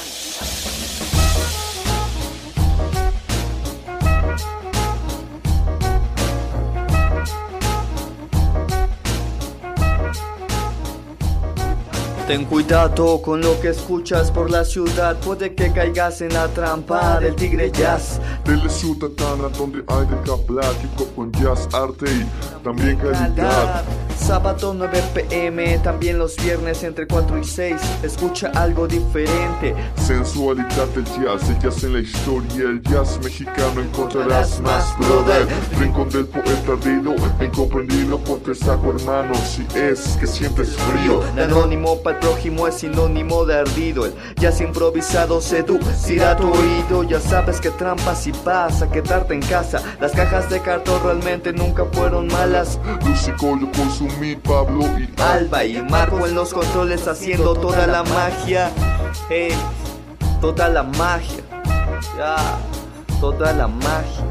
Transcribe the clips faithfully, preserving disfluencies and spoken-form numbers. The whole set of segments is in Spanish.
Ten cuidado con lo que escuchas por la ciudad, puede que caigas en la trampa del tigre jazz. Delle ciudadana donde hay de plático con jazz, arte y también calidad. Sábado nueve pm, también los viernes entre cuatro y seis, escucha algo diferente. Sensualidad del jazz, el jazz en la historia, el jazz mexicano encontrarás más, brother. Rincón del poeta ardido, incomprendido por tres saco hermanos, si es que sientes frío. Anónimo para el prójimo es sinónimo de ardido, el jazz improvisado seducirá tu oído. Ya sabes que trampas y pasa, quedarte en casa, las cajas de cartón realmente nunca fueron malas. Lucico yo consumí, Pablo y Alba y Marco en los controles haciendo toda la magia. Hey, toda la magia, ya, toda la magia.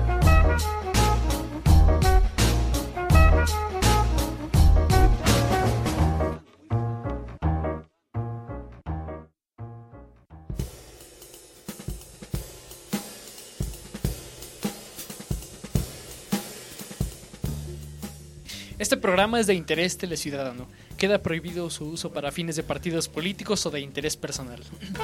Este programa es de interés teleciudadano. Queda prohibido su uso para fines de partidos políticos o de interés personal.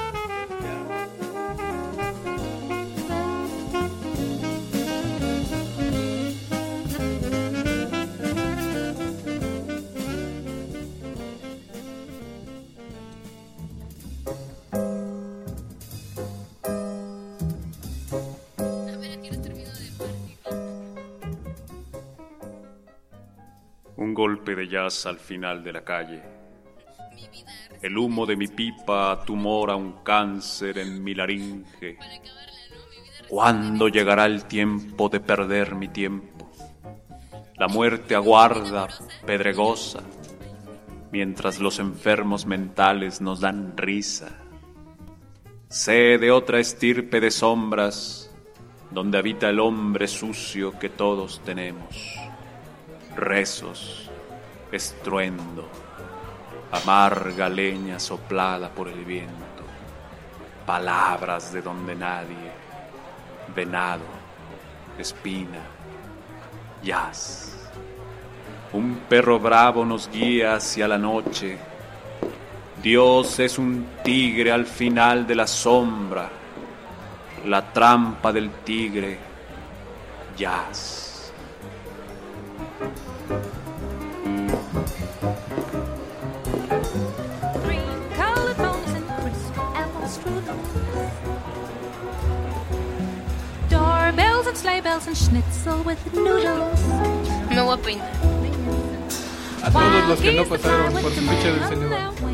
Un golpe de jazz al final de la calle. El humo de mi pipa tumora un cáncer en mi laringe. ¿Cuándo llegará el tiempo de perder mi tiempo? La muerte aguarda, pedregosa, mientras los enfermos mentales nos dan risa. Sé de otra estirpe de sombras, donde habita el hombre sucio que todos tenemos. Rezos, estruendo, amarga leña soplada por el viento, palabras de donde nadie, venado, espina, jazz. Un perro bravo nos guía hacia la noche. Dios es un tigre al final de la sombra, la trampa del tigre, jazz. Doorbells and sleigh bells and schnitzel with noodles. Me voy a peinar. A todos los que no pasaron por su ficha del señor.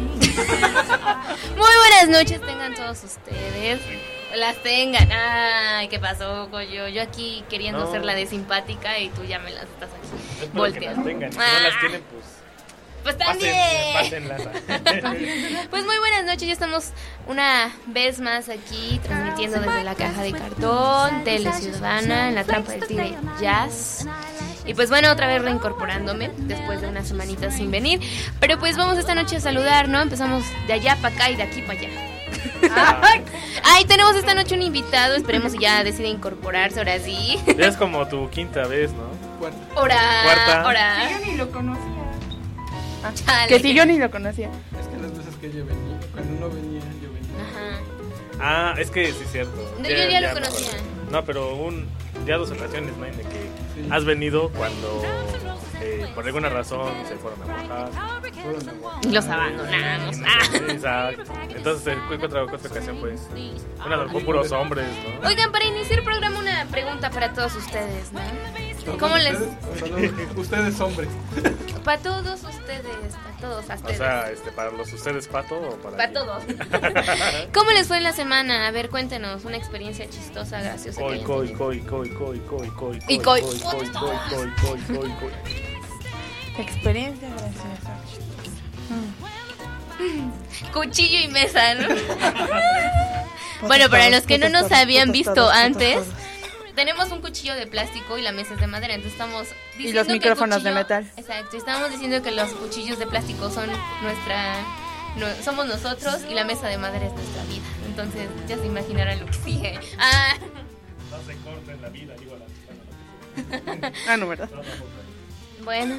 Muy buenas noches tengan todos ustedes. Las tengan. Ay, ¿qué pasó, Coyo? Yo aquí queriendo no. ser la de simpática y tú ya me las estás aquí volteando. Que las tengan. Si ah. no las tienen, pues... Pues también. Pásenlas. Pues muy buenas noches, ya estamos una vez más aquí transmitiendo desde la caja de cartón, Tele Ciudadana, en la trampa del tigre jazz. Y pues bueno, otra vez reincorporándome después de unas semanitas sin venir. Pero pues vamos esta noche a saludar, ¿no? Empezamos de allá para acá y de aquí para allá. Ay, tenemos esta noche un invitado, esperemos si ya decide incorporarse, ahora sí. Ya es como tu quinta vez, ¿no? Cuarta. Hora, Cuarta. hora. Yo ni lo conocía. Ah, que si yo ni lo conocía. Es que las veces que yo venía, cuando no venía, yo venía. Ajá. Ah, es que sí es cierto. No, ya, yo ya, ya lo conocía. No, pero un, ya dos ocasiones, ¿no? De que sí. Has venido cuando eh, por alguna razón se fueron a mojar. Y los abandonamos. Ah. Exacto. Entonces, ¿cuál otra, otra ocasión pues? Una con puros hombres, ¿no? Oigan, para iniciar el programa una pregunta para todos ustedes, ¿no? ¿Cómo les...? Ustedes, ustedes hombres. Para todos ustedes, para todos ustedes. O sea, este, para los ustedes, pato o para Para todos. ¿Cómo les fue en la semana? A ver, cuéntenos una experiencia chistosa, graciosa. Coi, coi, coi, coi, coi, coi, coi, y coi, coi, coi, coi, coi, coi, coi, coi. Experiencia graciosa. Mm. Cuchillo y mesa, ¿no? Bueno, para los que no nos habían visto antes, tenemos un cuchillo de plástico y la mesa es de madera, entonces estamos diciendo y los que micrófonos cuchillo, de metal. Exacto, estamos diciendo que los cuchillos de plástico son nuestra no, somos nosotros y la mesa de madera es nuestra vida. Entonces ya se imaginarán lo que sigue. Ah. No se corten la vida, digo la Ah, no, ¿verdad? Bueno.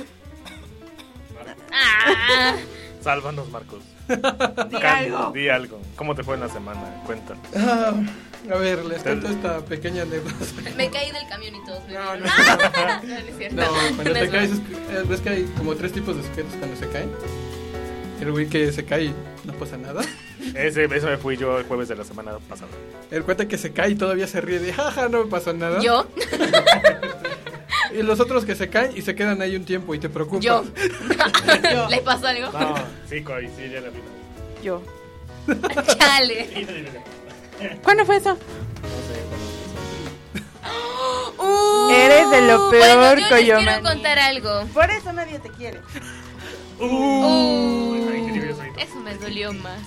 Ah. Sálvanos, Marcos. Di Can- algo. Di algo. ¿Cómo te fue en la semana? Cuéntanos. Ah, a ver, les cuento esta pequeña anécdota. Me caí del camión y todos me No, vieron. no. Ah, no, no es cierto. No, cuando No te es caes, broma. es- ves que hay como tres tipos de sujetos cuando se caen. El güey que se cae y no pasa nada. Ese, ese me fui yo el jueves de la semana pasada. El cuate que se cae y todavía se ríe de jaja, no me pasó nada. ¿Yo? Y los otros que se caen y se quedan ahí un tiempo y te preocupas. Yo. ¿Le pasó algo? No, sí, Coy, sí, ya la vi. Yo. Chale. ¿Cuándo fue eso? No sé, Uh, Eres de lo peor, bueno, yo les quiero Coyomani. contar algo. Por eso nadie te quiere. Uh, Ay, qué libre soy. eso me dolió más.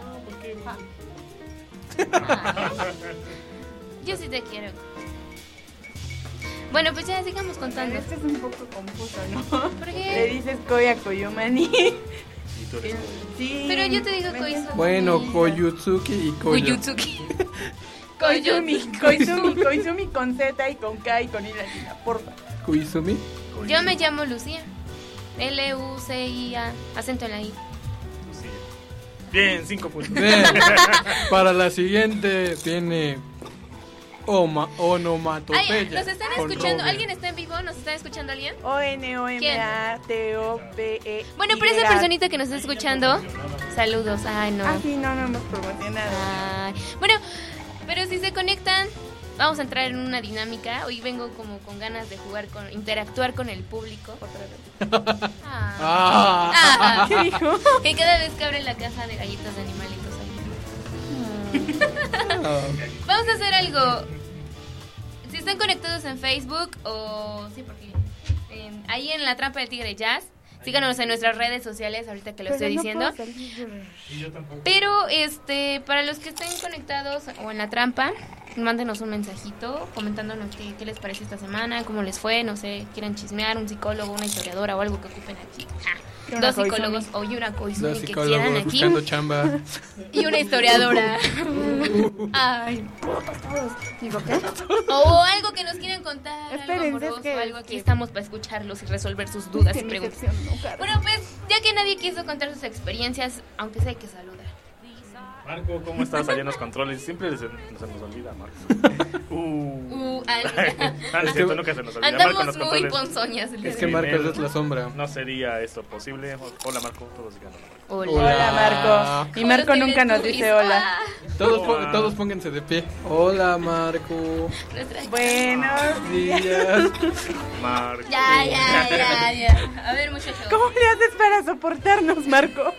Yo sí te quiero. Bueno, pues ya sigamos contando. Esto es un poco confuso, ¿no? ¿Por Le qué? dices Koi a Koyomani. Y tú eres Coy. Sí. Pero yo te digo Koizumi. Bueno, Koyutsuki y Koyo. Koyutsuki. Koizumi. Koizumi. Koizumi con Z y con K y con I latina, porfa. Koizumi. Yo me llamo Lucía. L U C I A. Acento en la I. Sí. Bien, cinco puntos. Bien. Para la siguiente tiene Oma, onomatopeya. Ay, ¿nos están con escuchando? Robert. ¿Alguien está en vivo? ¿Nos está escuchando alguien? O N O M A T O P E. Bueno, pero esa personita que nos está escuchando, saludos. Ay, no. Ah, sí, no, no hemos promocionado. Ay. Bueno, pero si se conectan, vamos a entrar en una dinámica. Hoy vengo como con ganas de jugar, con interactuar con el público. Ah. Ah. Ah. ¿Qué dijo? Que cada vez que abre la caja de galletas de animalitos ahí. Ah. Vamos a hacer algo. Si están conectados en Facebook o... Sí, porque... eh, ahí en La Trampa del Tigre Jazz. Síganos en nuestras redes sociales, ahorita que lo estoy diciendo. Pero, este, para los que estén conectados o en La Trampa, mándenos un mensajito comentándonos qué, qué les pareció esta semana, cómo les fue, no sé, quieran chismear, un psicólogo, una historiadora o algo que ocupen aquí. Ah, Una dos Koizumi. psicólogos o y una Koizumi Los que quieran psicólogos aquí. buscando chamba. Y una historiadora. Ay. O algo que nos quieran contar, Esperen, algo amoroso, es que- algo. Aquí que- estamos para escucharlos y resolver sus dudas Que y mi preguntas. sección no, Carlos. Bueno, pues, ya que nadie quiso contar sus experiencias, aunque sea hay que saludar. Marco, ¿cómo estás allá en los controles? Siempre se, se nos olvida, Marco. Uh. Uh, ay, Ah, es cierto, nunca se nos olvida. Marco en andamos los muy controles. ponzoñas. el día Es de que hoy. Marcos es la sombra. No sería esto posible. Hola, Marco, todos digan hola. Hola. Hola, Marco. Y Como Marco los nunca nos Teletubbies. dice hola. Ah, Todos, po- Hola. todos pónganse de pie. Hola, Marco. nuestra- Buenos días. Días. Marco. Ya, ya, ya, ya. A ver, muchachos. ¿Cómo le haces para soportarnos, Marco?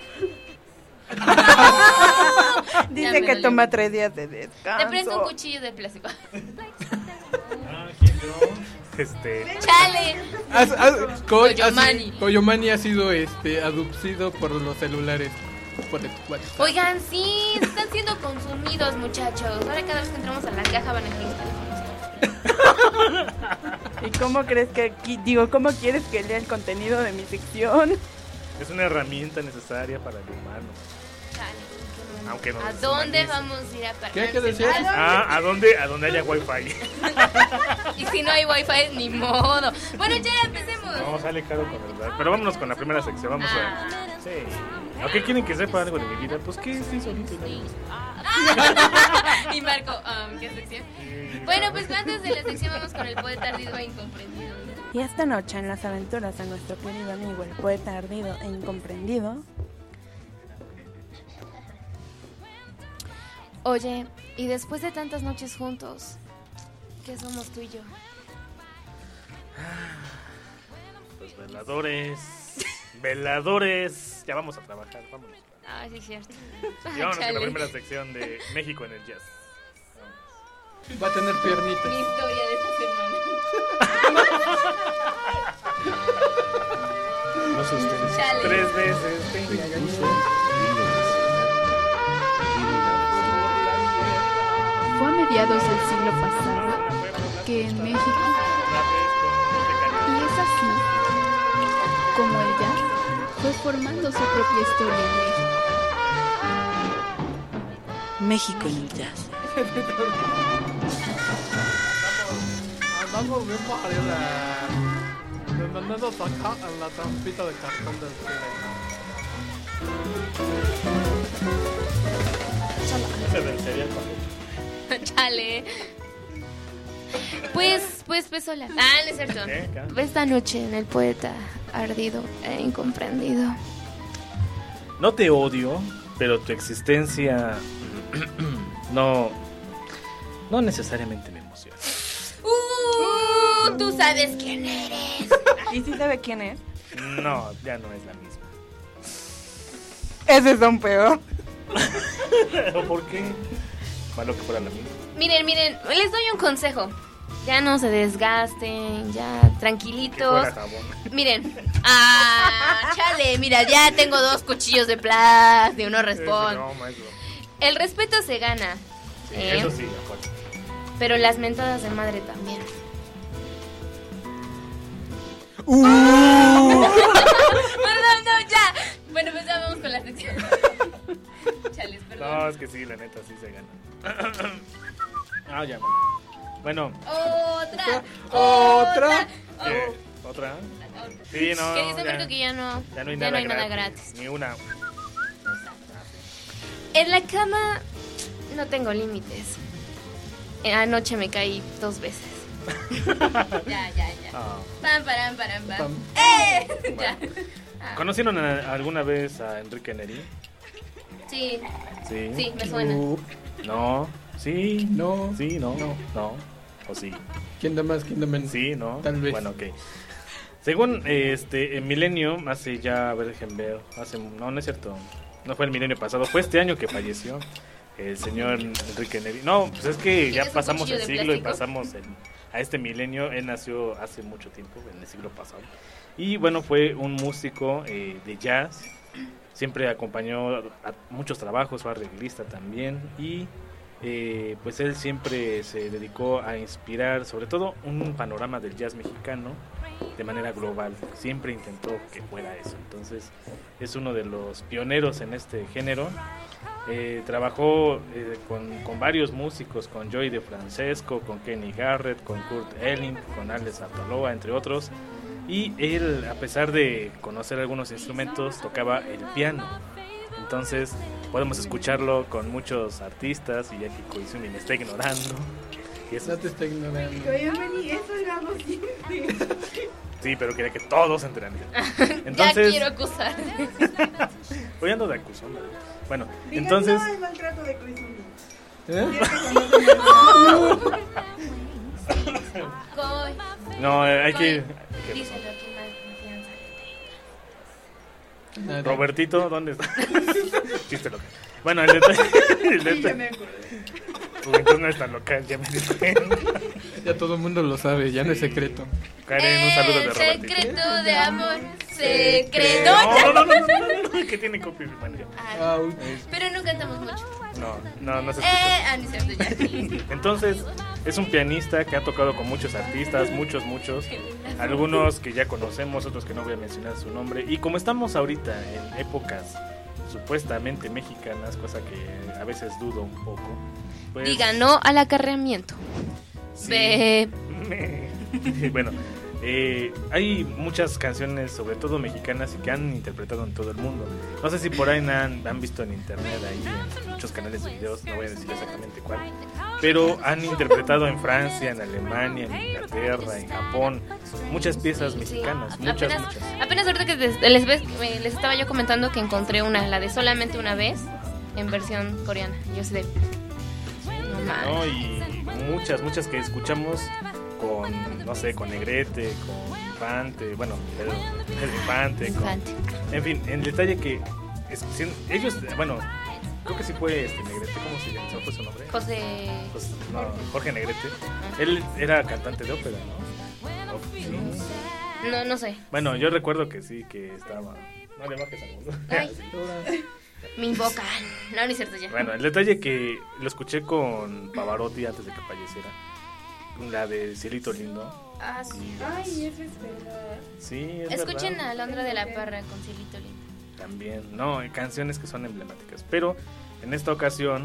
Ya Dice me que dolió. toma tres días de descanso. Te presto un cuchillo de plástico. Ah, ¿quién yo? Este. Chale. Has- has- Ko- Koyomani. has- Koyomani ha sido este, abducido por los celulares. Por el WhatsApp. Oigan, sí, están siendo consumidos, muchachos. Ahora cada vez que entramos a la caja van a dejar los teléfonos. ¿Y cómo crees que qui- digo, cómo quieres que lea el contenido de mi sección? Es una herramienta necesaria para el humano. Chale, Aunque nos ¿a dónde deshumanice. vamos a ir a parar? ¿Qué? ¿Qué decías? Ah, ¿a dónde? A donde haya wifi. Y si no hay wifi, ni modo. Bueno, ya empecemos. No, sale caro con verdad. Pero vámonos con la primera sección. Vamos a. Sí. ¿A qué quieren que sepa algo de mi vida? Pues que sí, solito. ¿no? Y Marco, um, ¿qué sección? Bueno, pues antes de la sección vamos con el poeta ardido e incomprendido. Y esta noche en las aventuras a nuestro querido amigo, el poeta ardido e incomprendido. Oye, y después de tantas noches juntos, ¿qué somos tú y yo? Los veladores. Veladores. Ya vamos a trabajar, vámonos. Ah, sí, es cierto. Y vámonos con Chale. la primera sección de México en el jazz. Va a tener Mi piernitas. historia de esta semana. No sé ustedes. Chale. Tres veces. Venga, gallina. Fue a mediados del siglo pasado que en México, y es así como el jazz fue formando su propia historia en México. México en el jazz. Andamos bien para la... Me mandando acá en la trampita de cartón del cine. Se vencería con Chale. Pues, pues, pues, hola. Ah, no es cierto. ¿Qué? Esta noche en el poeta ardido e incomprendido. No te odio, pero tu existencia no, no necesariamente me emociona. Uh, tú sabes quién eres. ¿Y si sabe quién es? No, ya no es la misma. Ese es un peor. ¿Por qué? Malo que fuera la misma. Miren, miren, les doy un consejo. Ya no se desgasten, ya tranquilitos. Que fuera jabón. Miren, ah, chale, mira, ya tengo dos cuchillos de plástico, uno responde. No, maestro. El respeto se gana. Sí, ¿eh? eso sí, acuerdo. Pero las mentadas de madre también. Uh. Perdón, no, ya. Bueno, pues ya vamos con la sección. Chales, perdón. No, es que sí, la neta sí se gana. Ah, ya. Bueno. Otra. Otra. ¿Qué? ¿Otra? Sí, no. Que dice ya, Marco que ya no, ya no hay, ya nada, no hay gratis, nada gratis. Ni una. En la cama no tengo límites. Eh, Anoche me caí dos veces. Ya, ya, ya. Oh. Pam, param, param, pam. Pam. ¡Eh! Bueno. Ya. ¿Conocieron a- alguna vez a Enrique Neri? Sí. Sí. Sí, me suena. Uh, no. Sí. No. Sí, no. No. No. O sí. ¿Quién da más? ¿Quién da menos? Sí, no. Tal vez. Bueno, ok. Según este en Milenio, hace ya, a ver, déjenme ver, hace, no, no es cierto, no fue el milenio pasado, fue este año que falleció el señor Enrique Neri. No, pues es que ya ¿Tienes un pasamos cuchillo el de siglo y plástico? pasamos el- a este milenio. Él nació hace mucho tiempo, en el siglo pasado. Y bueno, fue un músico eh, de jazz, siempre acompañó a muchos trabajos, fue arreglista también y... Eh, pues él siempre se dedicó a inspirar sobre todo un panorama del jazz mexicano de manera global, siempre intentó que fuera eso, entonces es uno de los pioneros en este género. Eh, trabajó eh, con, con varios músicos, con Joey De Francesco, con Kenny Garrett, con Kurt Elling, con Alex Ataloa, entre otros, y él, a pesar de conocer algunos instrumentos, tocaba el piano. Entonces podemos escucharlo con muchos artistas y ya que Koizumi me está ignorando. Y eso, No te está ignorando. Eso era lo siempre. sí, pero quería que todos se enteraran. Ya Entonces, quiero acusar. hoy ando de acusón, ¿verdad? Bueno, entonces... No, el maltrato de Koizumi. ¿Eh? Coy. No, eh, hay que... hay que- Díselo que más confianza le Nada. Robertito, ¿dónde está? Chiste local. Bueno, el detalle... el Sí, ya detalle- me acordé. Juventud no es tan local, ya me di cuenta. Ya todo el mundo lo sabe, ya no es secreto. Karen, un saludo de El Robertito. secreto de amor. Secreto. No, no, no, no, no, no, que tiene copia. Bueno, ya. Ah, Au. pero no cantamos mucho. No, no, no se Eh, escucha. ah, no es cierto, ya. Entonces, es un pianista que ha tocado con muchos artistas, muchos, muchos. Algunos que ya conocemos, otros que no voy a mencionar su nombre. Y como estamos ahorita en épocas supuestamente mexicanas, cosa que a veces dudo un poco. Pues, Diga no al acarreamiento. sí. Ve. Bueno, eh, hay muchas canciones, sobre todo mexicanas, y que han interpretado en todo el mundo. No sé si por ahí han, han visto en internet, ahí en muchos canales de videos, no voy a decir exactamente cuál, pero han interpretado en Francia, en Alemania, en Inglaterra, en Japón, muchas piezas mexicanas, Sí. muchas, apenas, muchas. apenas ahorita que les, les, ves- me- les estaba yo comentando que encontré una, la de Solamente una vez, en versión coreana. Yo sé de... No mames. ¿no? Y muchas, muchas que escuchamos con, no sé, con Negrete, con Infante, bueno, el, el Infante, con, Infante. en fin, el detalle que es- si- ellos, bueno, creo que sí fue este Negrete, ¿cómo se llama? ¿Cómo fue su nombre? José... Pues, no, Jorge Negrete. Él era cantante de ópera, ¿no? O- sí. No, no sé. Bueno, yo recuerdo que sí, que estaba... No le bajes al mundo. Ay. Me invocan. No, no es cierto ya. Bueno, el detalle que lo escuché con Pavarotti antes de que falleciera, la de Cielito Lindo. Ah, sí. Y- Ay, eso es verdad. Sí, es Escuchen verdad. a Alondra de la Parra con Cielito Lindo. También, no, hay canciones que son emblemáticas. Pero en esta ocasión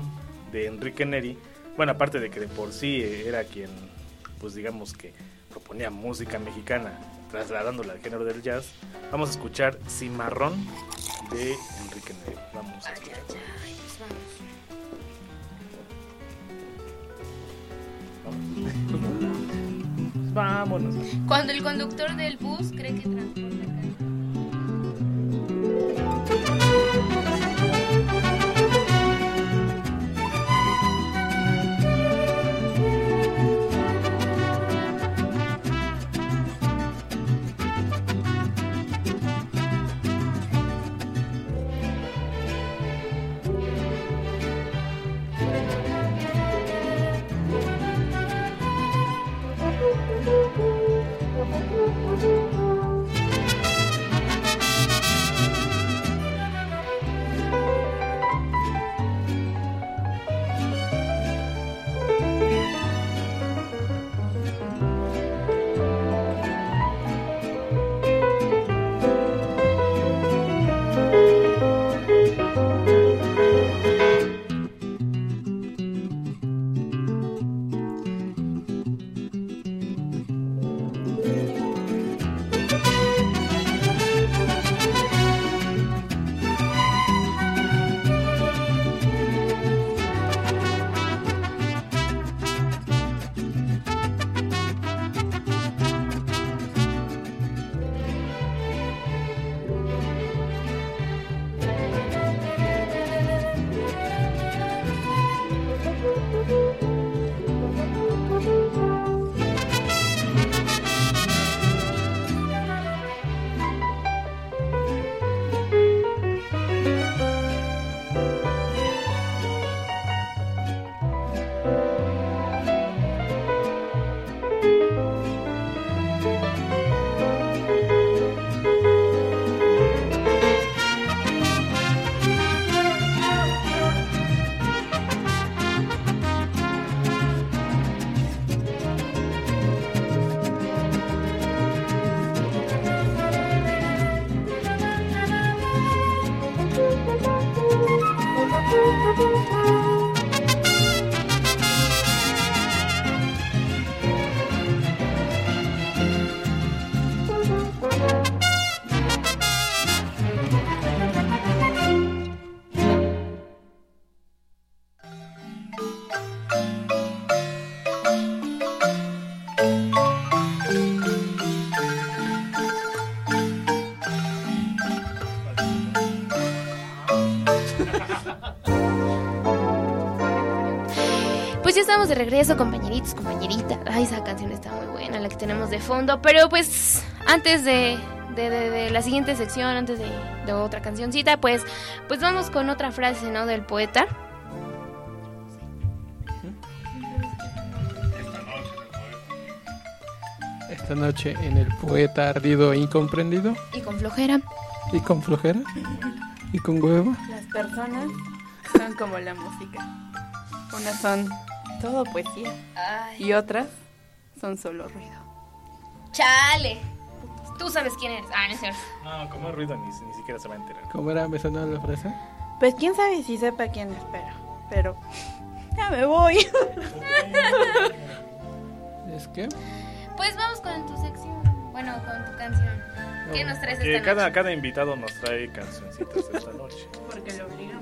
de Enrique Neri. Bueno, aparte de que de por sí era quien, pues digamos que proponía música mexicana, trasladándola al género del jazz, vamos a escuchar Cimarrón de Enrique Neri. Vamos a escuchar. Vámonos. Cuando el conductor del bus cree que transporta carga. Ya estamos de regreso, compañeritos, compañeritas. Ay, esa canción está muy buena, la que tenemos de fondo. Pero pues, antes de, de, de, de la siguiente sección, antes de, de otra cancioncita, pues, pues vamos con otra frase, ¿no? Del poeta. Esta noche en el poeta ardido e incomprendido. Y con flojera. Y con flojera. Y con huevo. Las personas son como la música. Unas son todo poesía. Ay. Y otras son solo ruido. ¡Chale! Tú sabes quién eres. Ah, no es cierto. No, como ruido ni, ni siquiera se va a enterar. ¿Cómo era? ¿Me sonó la frase? Pues quién sabe si sepa quién espera. Pero ya me voy. ¿Es qué? Pues vamos con tu sección. Bueno, con tu canción. ¿Qué nos traes que esta cada, noche? Cada invitado nos trae cancioncitas esta noche. Porque lo obligamos.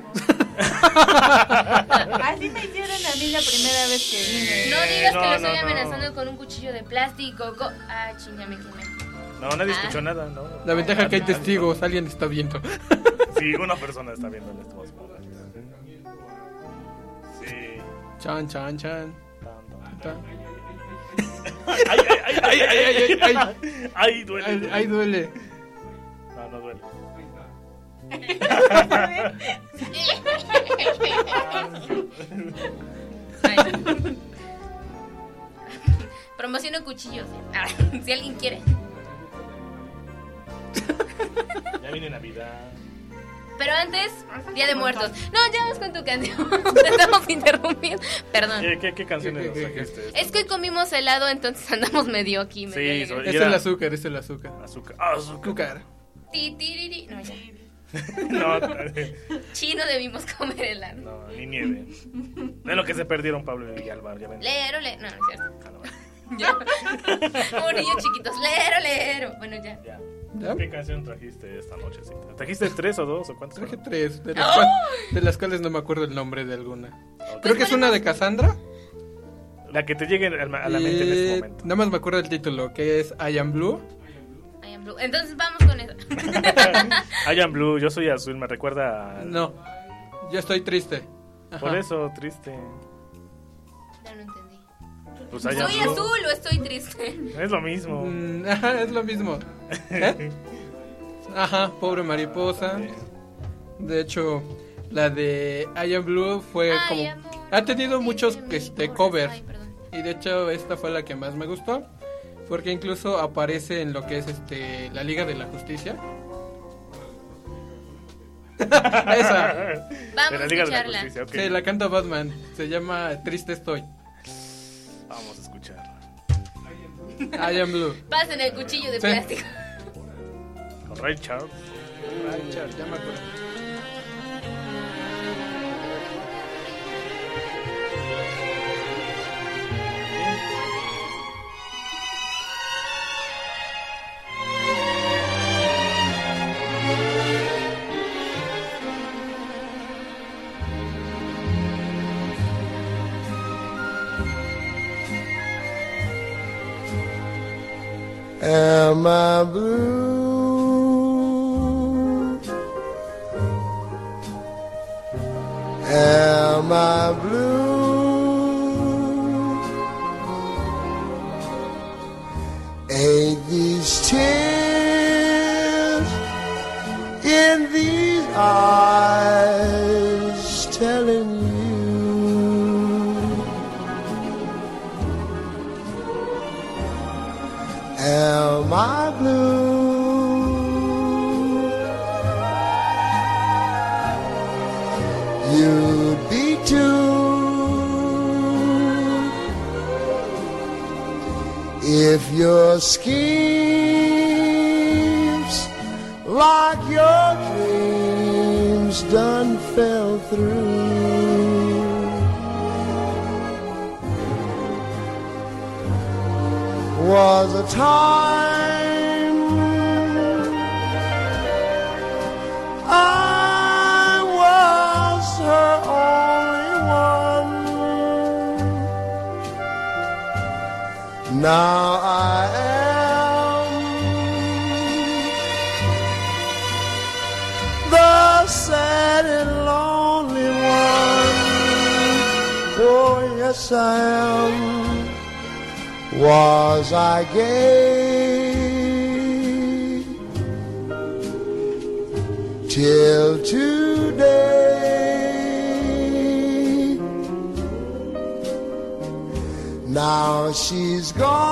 Así me hicieron a mí la primera vez que vine. No digas no, que lo no, estoy no. amenazando con un cuchillo de plástico. Co- ah, chinga, me quemé. No, nadie Ah. escuchó nada, ¿no? La ventaja es que hay testigos, alguien está viendo. Sí, una persona está viendo en estos momentos. Sí. Chan, chan, chan. Tan. Ay, ay, ay, ay, ay, ay, ay, ay. Ay, duele. Ay, ay, duele. No, no duele. Ay. Promociono cuchillos. Ah, si alguien quiere. Ya viene Navidad. Pero antes, Día de Muertos. No, ya vamos con tu canción. Te estamos interrumpiendo. Perdón. ¿Qué, qué, qué canciones nos trajiste? Es que hoy comimos helado, entonces andamos medio aquí. Medio Sí, alegres. sobre- Es era- el azúcar, es el azúcar. Azúcar. Ah, azúcar. Azúcar. Ti, ti, ri, ri. No, ya. No, chino debimos comer helado. no, ni nieve. De lo que se perdieron Pablo y Villalba, ya ven. Lero, lero. No, no es cierto. Ya. Como niños chiquitos. Lero, lero. Bueno, ya. Ya. ¿Ya? ¿Qué canción trajiste esta noche? Sí? ¿Trajiste tres o dos o cuántas? Traje fueron? tres, de las, cual- de las cuales no me acuerdo el nombre de alguna. Ok. Creo que es una de Cassandra. La que te llegue a la a la mente en este Eh, momento. Nada más me acuerdo del título, que es I Am Blue. I am blue. Entonces vamos con eso. I am blue, yo soy azul, me recuerda a... No, yo estoy triste. Ajá. Por eso, triste. Ya no entendí. Pues I am ¿Soy blue. azul o estoy triste? Es lo mismo. Mm, ajá, es lo mismo. ¿Eh? Ajá, pobre mariposa. De hecho, la de I Am Blue fue Ay, como... amor, Ha tenido muchos de mi este, corazón. covers. Ay, perdón. Y de hecho esta fue la que más me gustó. Porque incluso aparece en lo que es este la Liga de la Justicia. Esa. Vamos De la a Liga de la escucharla. Justicia, ok. Sí, la canta Batman. Se llama Triste Estoy. Vamos a escucharla. I Am Blue. Pasen el cuchillo de Sí. plástico. Con Ray Charles. Ay, char, ya me acuerdo. Am I blue? Am I blue? Ain't these tears in these eyes telling you am I blue? You'd be too if your schemes like your dreams done fell through. Was a time I was her only one. Now I am the sad and lonely one. Oh, yes, I am. Was I gay till today? Now she's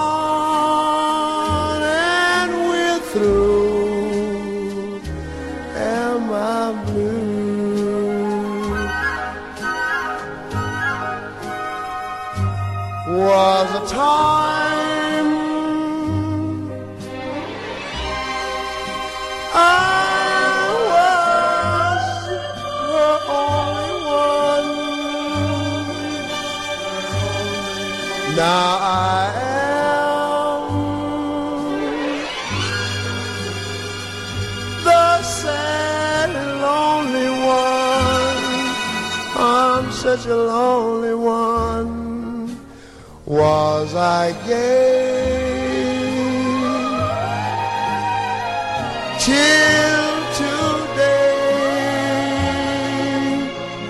gone and we're through. Am I blue? Was a time I was her only one. Now I am the sad and lonely one. I'm such a lonely one. Was I gay till today?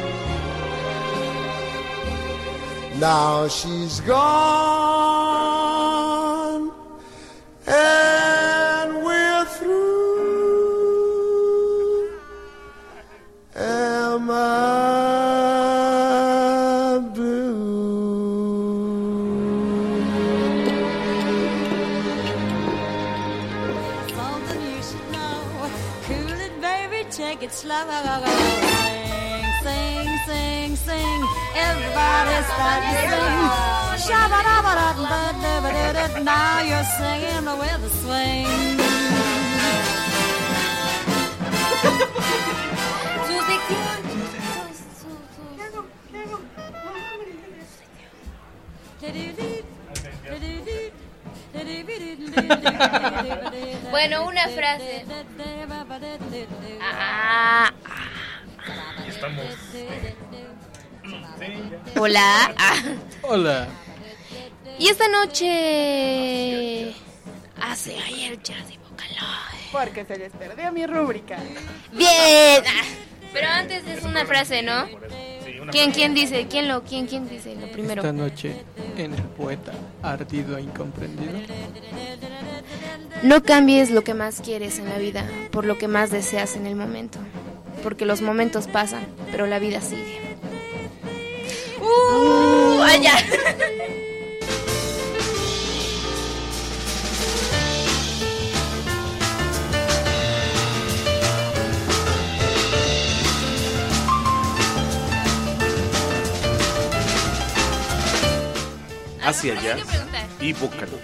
Now she's gone and we're through. Am I take it slow. Sing, sing, sing, sing. Everybody start to sing. Shabba-dabba-da-da-da-da-da. Now you're singing with a swing. Su sección. Bueno, una frase. Ah, Estamos. hola. Ah. Hola. Y esta noche hace ayer jazz y Vocaloid. Porque se les perdió mi rúbrica. Bien. Ah, pero antes es una frase, ¿no? ¿Quién quién dice? ¿Quién lo quién quién dice lo primero? Esta noche en el poeta ardido e incomprendido. No cambies lo que más quieres en la vida por lo que más deseas en el momento, porque los momentos pasan, pero la vida sigue. Uh, allá. Hacia Hay que jazz preguntar. y Vocaloid.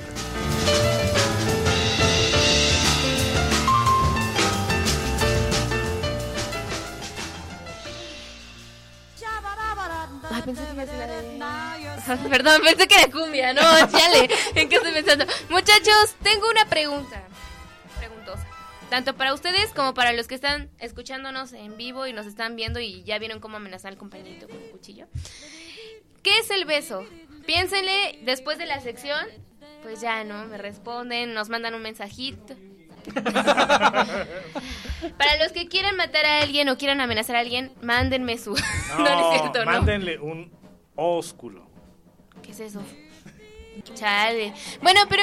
Ay, pensé que iba a ser la de... Perdón, pensé que era cumbia, no, chale. ¿En qué estoy pensando? Muchachos, tengo una pregunta. Preguntosa. Tanto para ustedes como para los que están escuchándonos en vivo y nos están viendo y ya vieron cómo amenazar al compañerito con un cuchillo. ¿Qué es el beso? Piénsenle después de la sección. Pues ya, ¿no? Me responden, nos mandan un mensajito. Para los que quieran matar a alguien o quieran amenazar a alguien, mándenme su... No, No, no es cierto, no. mándenle un ósculo. ¿Qué es eso? Chale. Bueno, pero...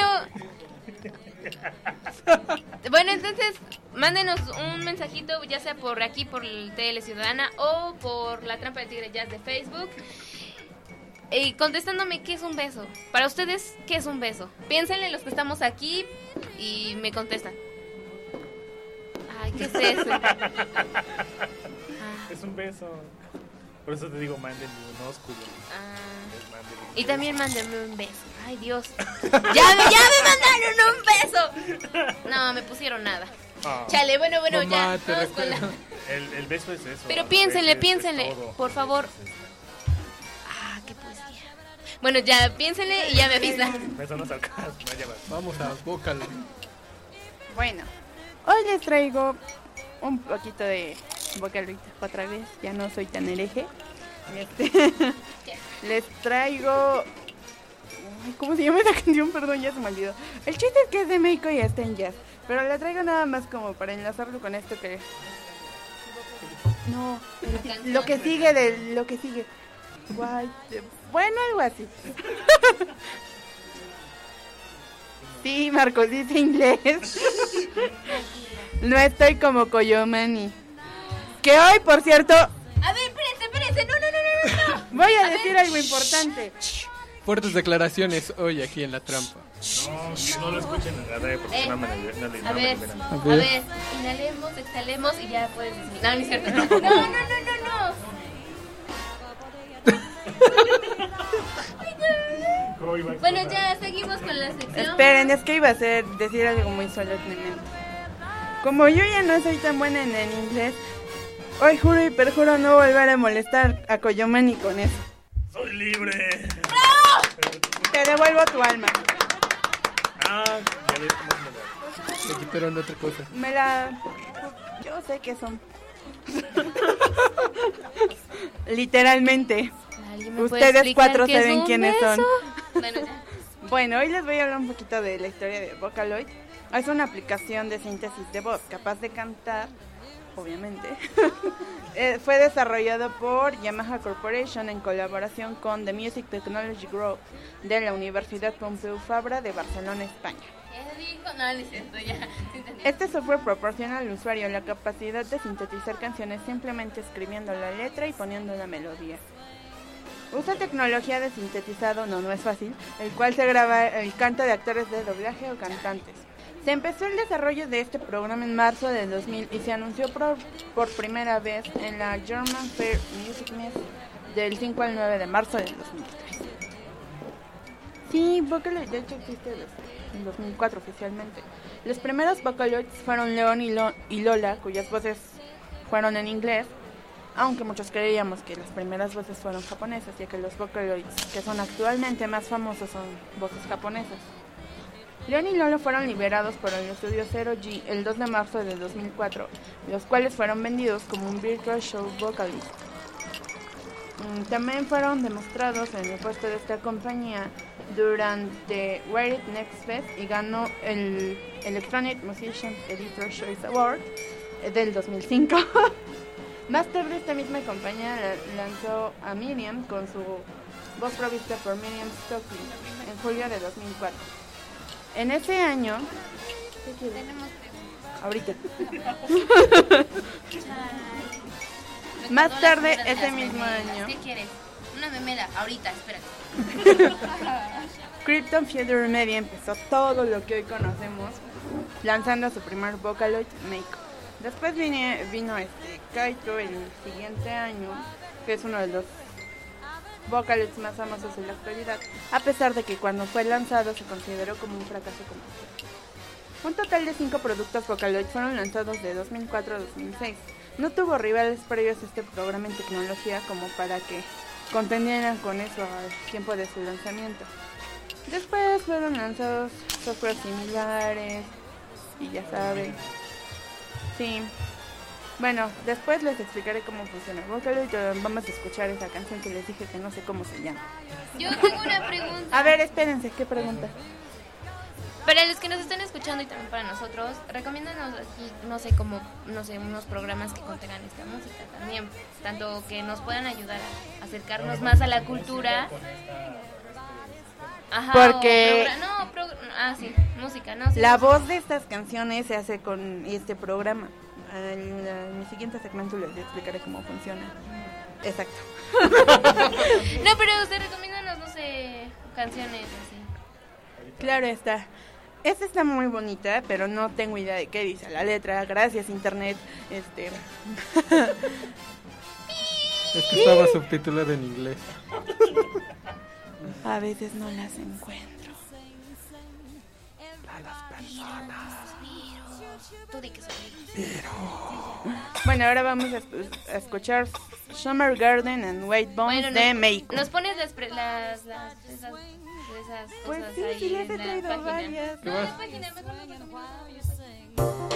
Bueno, entonces, mándenos un mensajito, ya sea por aquí, por el T L Ciudadana o por la Trampa del Tigre Jazz de Facebook. Y contestándome qué es un beso. Para ustedes, ¿qué es un beso? Piénsenle los que estamos aquí y me contestan. Ay, ¿qué es eso? Es un beso. Por eso te digo, mándenme un ósculo. Ah. Mándenme. Y también mándenme un beso. Ay, Dios. ¡Ya me, ya me mandaron un beso! No, me pusieron nada. Oh. Chale, bueno, bueno, Mamá, ya. te Vamos con la... el, el beso es eso. Pero piénsenle, Es- es piénsenle, todo. por favor. Ah, qué poesía. Bueno, ya, piénsenle y ya me avisan. Eso no es sarcasmo, ya vas. Vamos a Vocaloid. Bueno, hoy les traigo un poquito de Vocaloid otra vez. Ya no soy tan hereje. Este, les traigo... Ay, ¿cómo se llama esa canción? Perdón, ya se me olvidó. El chiste es que es de México y está en jazz. Pero la traigo nada más como para enlazarlo con esto que... No, el- lo que sigue de lo que sigue. Guay, de- Bueno, algo así. Sí, Marcos dice inglés. No estoy como Koyomani. Que hoy, por cierto, A ver, espérense, espérense. No, no, no, no, no. voy a decir algo importante. Fuertes declaraciones hoy aquí en La Trampa. No, no lo escuchen en la radio porque Eh, no me, no, le- no A me ver, liberan. a ver, inhalemos, exhalemos y ya puedes decir. No, no es cierto. No, no, no, no, no. Bueno, ya seguimos con la sección. Esperen, es que iba a ser decir algo muy solemnemente. Como yo ya no soy tan buena en el inglés, hoy juro y perjuro no volver a molestar a Koyomani con eso. ¡Soy libre! Te devuelvo tu alma. Ah, ya ves cómo me lo... Le quitaron otra cosa. Me la... Yo sé que son... Literalmente. ¿Alguien me puede Ustedes explicar cuatro qué es saben un quiénes beso? son. Bueno, ya. Bueno, hoy les voy a hablar un poquito de la historia de Vocaloid. Es una aplicación de síntesis de voz capaz de cantar, obviamente. Eh, fue desarrollado por Yamaha Corporation en colaboración con The Music Technology Group de la Universidad Pompeu Fabra de Barcelona, España. ¿Qué dijo? No, no es cierto, ya. Sí entendí. Este software proporciona al usuario la capacidad de sintetizar canciones simplemente escribiendo la letra y poniendo la melodía. Usa tecnología de sintetizado, no, no es fácil, el cual se graba el canto de actores de doblaje o cantantes. Se empezó el desarrollo de este programa en marzo de dos mil y se anunció por, por primera vez en la German Fair Music Mess del cinco al nueve de marzo del dos mil tres. Sí, Vocaloid de hecho existe desde el dos mil cuatro oficialmente. Los primeros Vocaloids fueron León y, Lo- y Lola, cuyas voces fueron en inglés, aunque muchos creíamos que las primeras voces fueron japonesas, ya que los Vocaloids que son actualmente más famosos son voces japonesas. Leon y Lolo fueron liberados por el estudio Zero G el dos de marzo de dos mil cuatro, los cuales fueron vendidos como un Virtual Show Vocalist. También fueron demostrados en el puesto de esta compañía durante Where It Next Fest y ganó el Electronic Musician Editor's Choice Award del dos mil cinco. Más tarde esta misma compañía lanzó a Miriam con su voz provista por Miriam Stockley en julio de dos mil cuatro. En ese año... ¿Qué quieres? Tenemos ahorita. Más tarde, ese mismo año... ¿Qué quieres? Una memela, ahorita, espérate. Krypton Theater Media empezó todo lo que hoy conocemos, lanzando su primer Vocaloid, Meiko. Después vino, vino este Kaito el siguiente año, que es uno de los Vocaloids más famosos en la actualidad, a pesar de que cuando fue lanzado se consideró como un fracaso comercial. Un total de cinco productos Vocaloid fueron lanzados de dos mil cuatro a dos mil seis. No tuvo rivales previos a este programa en tecnología como para que contendieran con eso al tiempo de su lanzamiento. Después fueron lanzados software similares y ya saben. Sí. Bueno, después les explicaré cómo funciona Vocaloid. Vamos a escuchar esa canción que les dije que no sé cómo se llama. Yo tengo una pregunta. A ver, espérense, ¿qué pregunta? Para los que nos están escuchando y también para nosotros, recomiéndanos aquí, no sé, como, no sé, unos programas que contengan esta música también, tanto que nos puedan ayudar a acercarnos más a la cultura. Ajá, porque o no, pro, ah, sí, música, no. Sí, la música. voz de estas canciones se hace con este programa. En, en mi siguiente segmento les explicaré cómo funciona. Exacto. No, pero usted recomiéndanos, no sé, canciones así. Claro está. Esta está muy bonita, pero no tengo idea de qué dice la letra. Gracias, internet. Este. Es que estaba subtitulada en inglés. A veces no las encuentro. A las personas. Tú di que soy. Bueno, ahora vamos a, escu- a escuchar Summer Garden and White Bones Bueno, de nos, Meiko. nos pones las, pre- las, las esas, esas Pues cosas sí, ahí sí les he en la traído página. varias. No, la página, mejor no me lo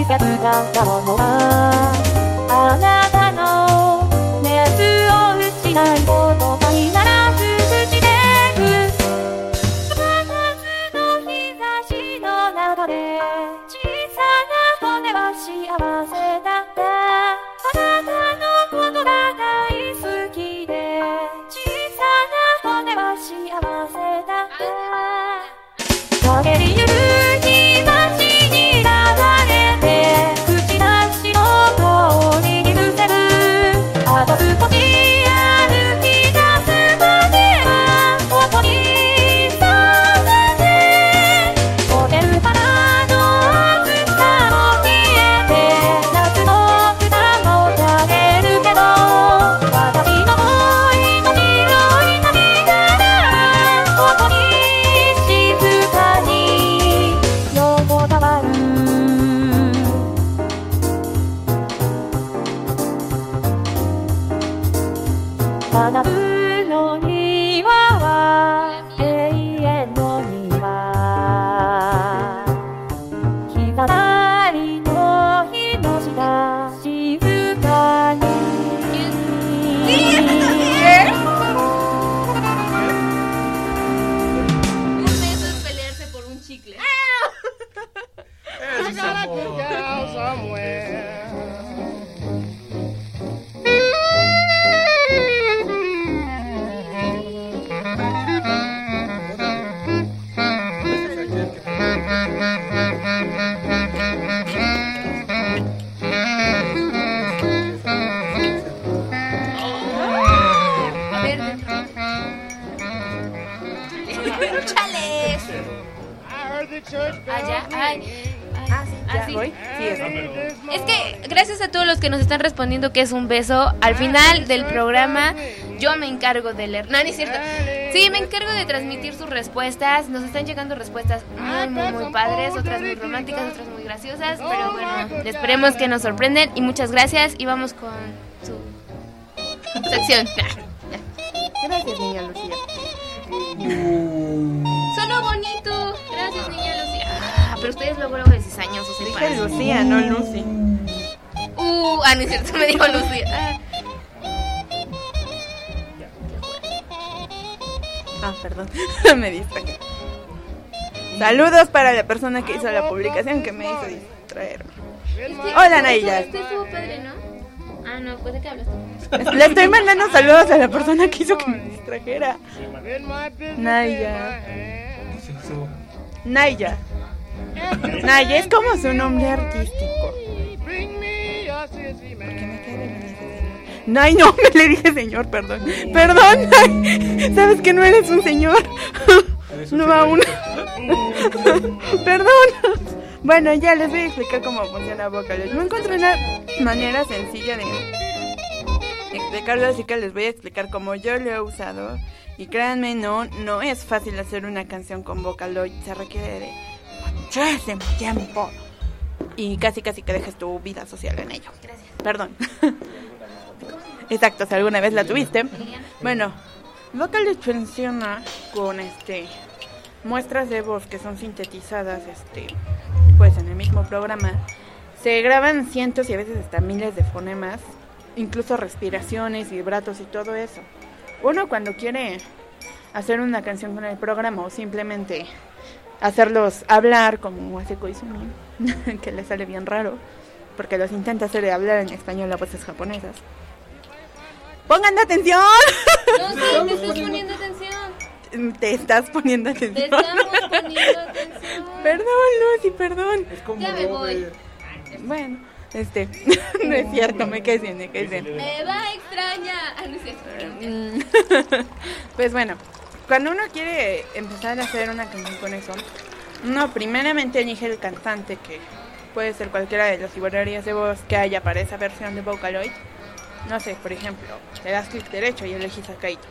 季節だったものはあなたの熱を失い言葉にならず口でく夏の日差しの中で小さな骨は幸せだったあなたのことが大好きで小さな骨は幸せだった陰りゆる日差しに流れて口なしの香りに伏せるあと少し歩き出すまではここにさせてホテルからの暑さも消えて夏の歌も歌えるけど私の恋の白い涙がここに静かに横たわる真夏の庭は永遠の庭日ざたりの日の下静かに Un beso es pelearse por un chicle. Ese es amor. A ver, chales. Allá, ay. Ah, sí, ya Así. voy. Sí, es. Es que gracias a todos los que nos están respondiendo que es un beso, al final del programa yo me encargo de leer. No, no es cierto. Sí, me encargo de transmitir sus respuestas. Nos están llegando respuestas muy, muy, muy padres, otras muy románticas, otras muy graciosas. Pero bueno, esperemos que nos sorprenden y muchas gracias. Y vamos con su sección. Gracias, niña Lucía. Sonó bonito. Gracias, niña Lucía. Ah, pero ustedes luego luego de cizañosos se Dije parecen. Lucía, no Lucy. Uh, ah, no es cierto, me dijo Lucía. Ah. Ah, perdón, me distraje. Saludos para la persona que hizo la publicación que me hizo distraer. Hola, Naya. Este estuvo padre, ¿no? Ah, no, pues de qué hablas tú. Le estoy mandando saludos a la persona que hizo que me distrajera. Naya. Naya. Naya es como su nombre artístico. ¿Por qué me quedé en Ay, no, me le dije señor, perdón. Perdón, ay, sabes que no eres un señor. No va uno. Perdón. Bueno, ya les voy a explicar cómo funciona Vocaloid. No encontré una manera sencilla de explicarlo, así que les voy a explicar cómo yo lo he usado. Y créanme, no, no es fácil hacer una canción con Vocaloid. Se requiere de muchísimo tiempo. Y casi casi que dejes tu vida social en ello. Gracias. Perdón. Exacto, si alguna vez la tuviste. Bueno, Vocaloid funciona con este muestras de voz que son sintetizadas este pues en el mismo programa. Se graban cientos y a veces hasta miles de fonemas, incluso respiraciones, vibratos y todo eso. Uno cuando quiere hacer una canción con el programa o simplemente hacerlos hablar como hace Koizumi, que le sale bien raro, porque los intenta hacer de hablar en español a voces japonesas. ¡Pongan atención! No, sí, te estás poniendo atención. Te estás poniendo atención. Te estamos poniendo atención. Perdón, Lucy, perdón. Es como Ya me voy. Bueno, este, no es cierto, me caes bien, me caes bien. Me va a extrañar. Ah, no es cierto. Pues bueno, cuando uno quiere empezar a hacer una canción con eso, uno primeramente elige el cantante, que puede ser cualquiera de las librerías de voz que haya para esa versión de Vocaloid. No sé, por ejemplo, le das clic derecho y elegís a Kaito.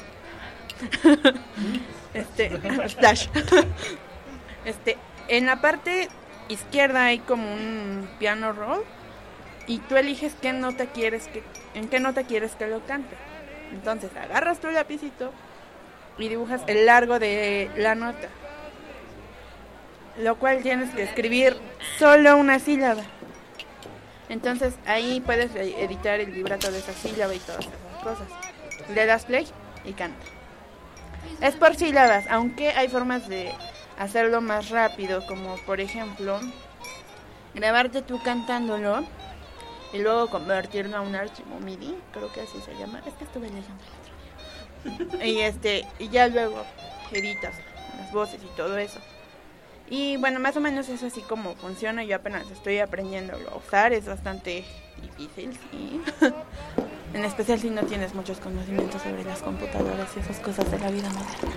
Este, slash. Este, en la parte izquierda hay como un piano roll y tú eliges qué nota quieres que, en qué nota quieres que lo cante. Entonces agarras tu lapicito y dibujas el largo de la nota. lo cual tienes que escribir solo una sílaba. Entonces ahí puedes editar el vibrato de esa sílaba y todas esas cosas. Le das play y canta. Es por sílabas, aunque hay formas de hacerlo más rápido, como por ejemplo grabarte tú cantándolo y luego convertirlo a un archivo M I D I, creo que así se llama. Es que estuve leyendo el otro día. Y este, y ya luego editas las voces y todo eso. Y bueno, más o menos es así como funciona. Yo apenas estoy aprendiendo a usar, es bastante difícil, sí. En especial si no tienes muchos conocimientos sobre las computadoras y esas cosas de la vida moderna.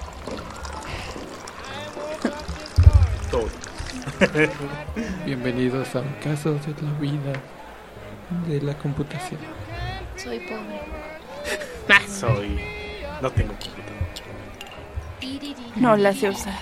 Todo. Bienvenidos a un caso de la vida de la computación. Soy pobre. Ah, soy. No tengo computadora. No la sé usar.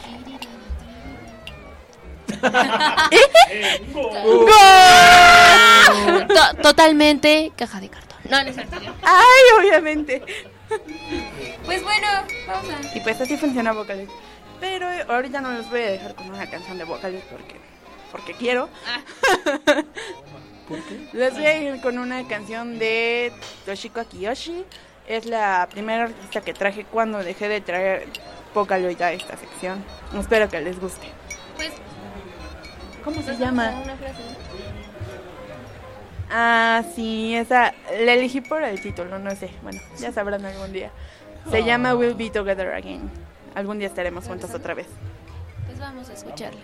To- Totalmente caja de cartón. No, no es cierto. Ay, obviamente. Pues bueno, vamos a... Y pues así funciona Vocaloid. Pero ahorita no los voy a dejar con una canción de Vocaloid porque, porque quiero. Ah. ¿Por qué? Les voy a ir con una canción de Toshiko Kiyoshi. Es la primera artista que traje cuando dejé de traer Vocaloid a esta sección. Espero que les guste. Pues, ¿Cómo se llama? Una frase, ¿no? Ah, sí, esa la elegí por el título, no sé. Bueno, ya sabrán algún día. Se llama We'll Be Together Again. Algún día estaremos juntos otra vez. Pues vamos a escucharla.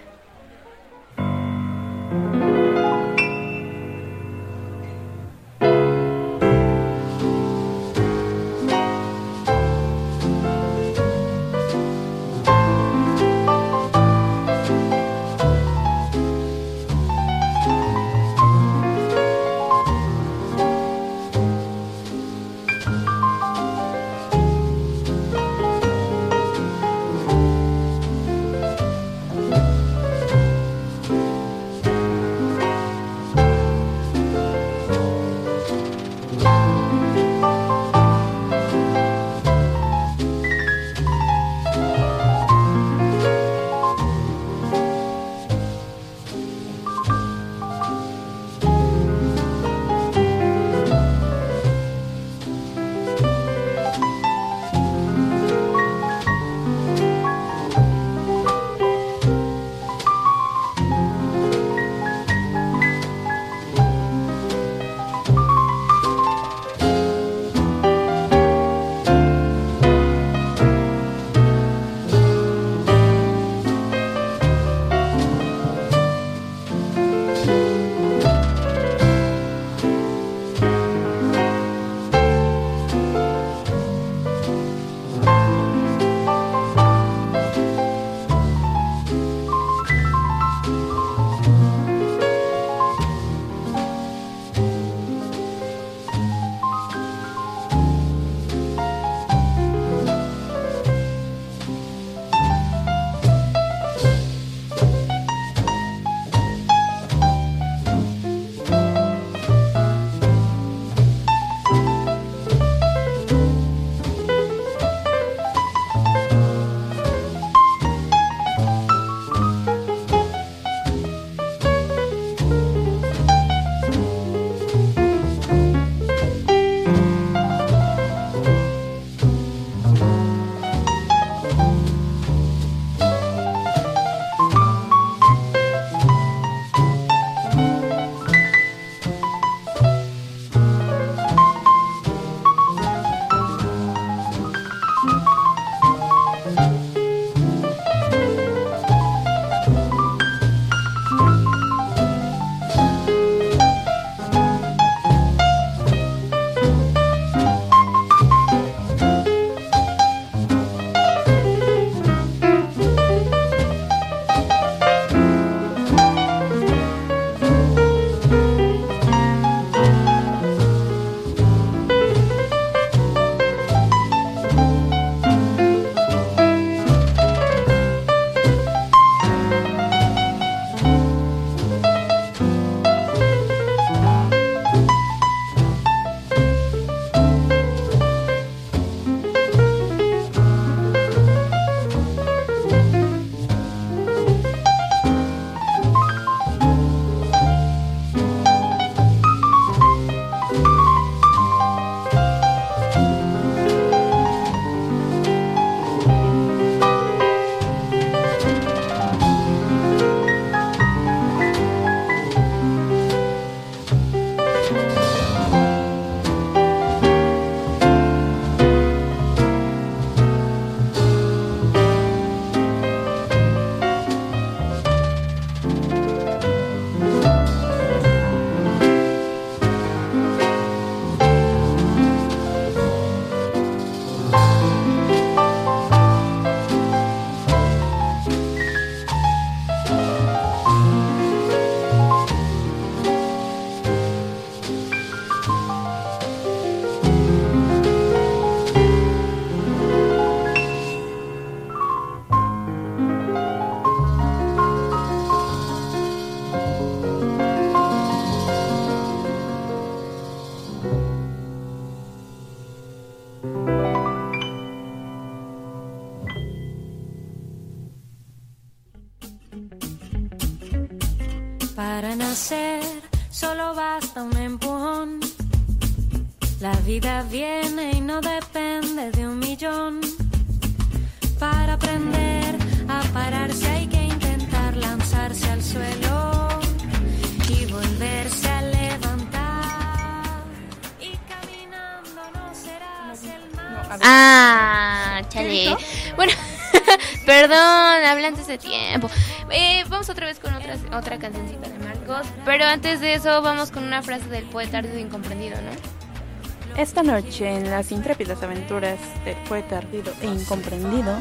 Para nacer solo basta un empujón. La vida viene y no depende de un millón. Para aprender a pararse hay que intentar lanzarse al suelo y volverse a levantar. Y caminando no serás el más... Ah, chale. Bueno, perdón, hablé antes de tiempo. Eh, vamos otra vez con otra, otra cancioncita de Marcos. Pero antes de eso vamos con una frase del poeta ardido incomprendido, ¿no? Esta noche en las intrépidas aventuras del poeta ardido e incomprendido.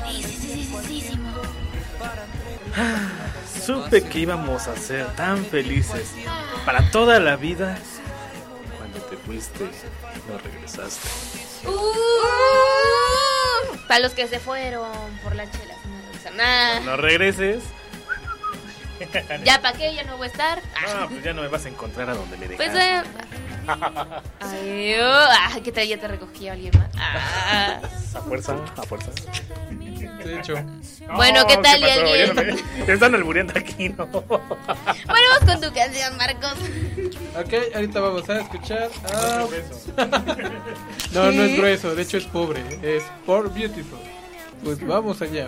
Supe que íbamos a ser tan felices para toda la vida. Cuando te fuiste, no regresaste. Uh, para los que se fueron por la chela, no regresan nada. No regreses. Ya para qué, ya no voy a estar. No, pues ya no me vas a encontrar a donde me dejaste. Pues eh, ay, oh, ah, que te, ya te recogí a alguien más. Ah. A fuerza, a fuerza. De hecho. Bueno, No, ¿qué tal? ¿qué ¿Y pasó? alguien? Ya no me- Están albureando aquí, ¿no? Bueno, vamos con tu canción, Marcos. Ok, ahorita vamos a escuchar. Ah, no, no es grueso, de hecho es pobre. Es Poor Beautiful. Pues vamos allá.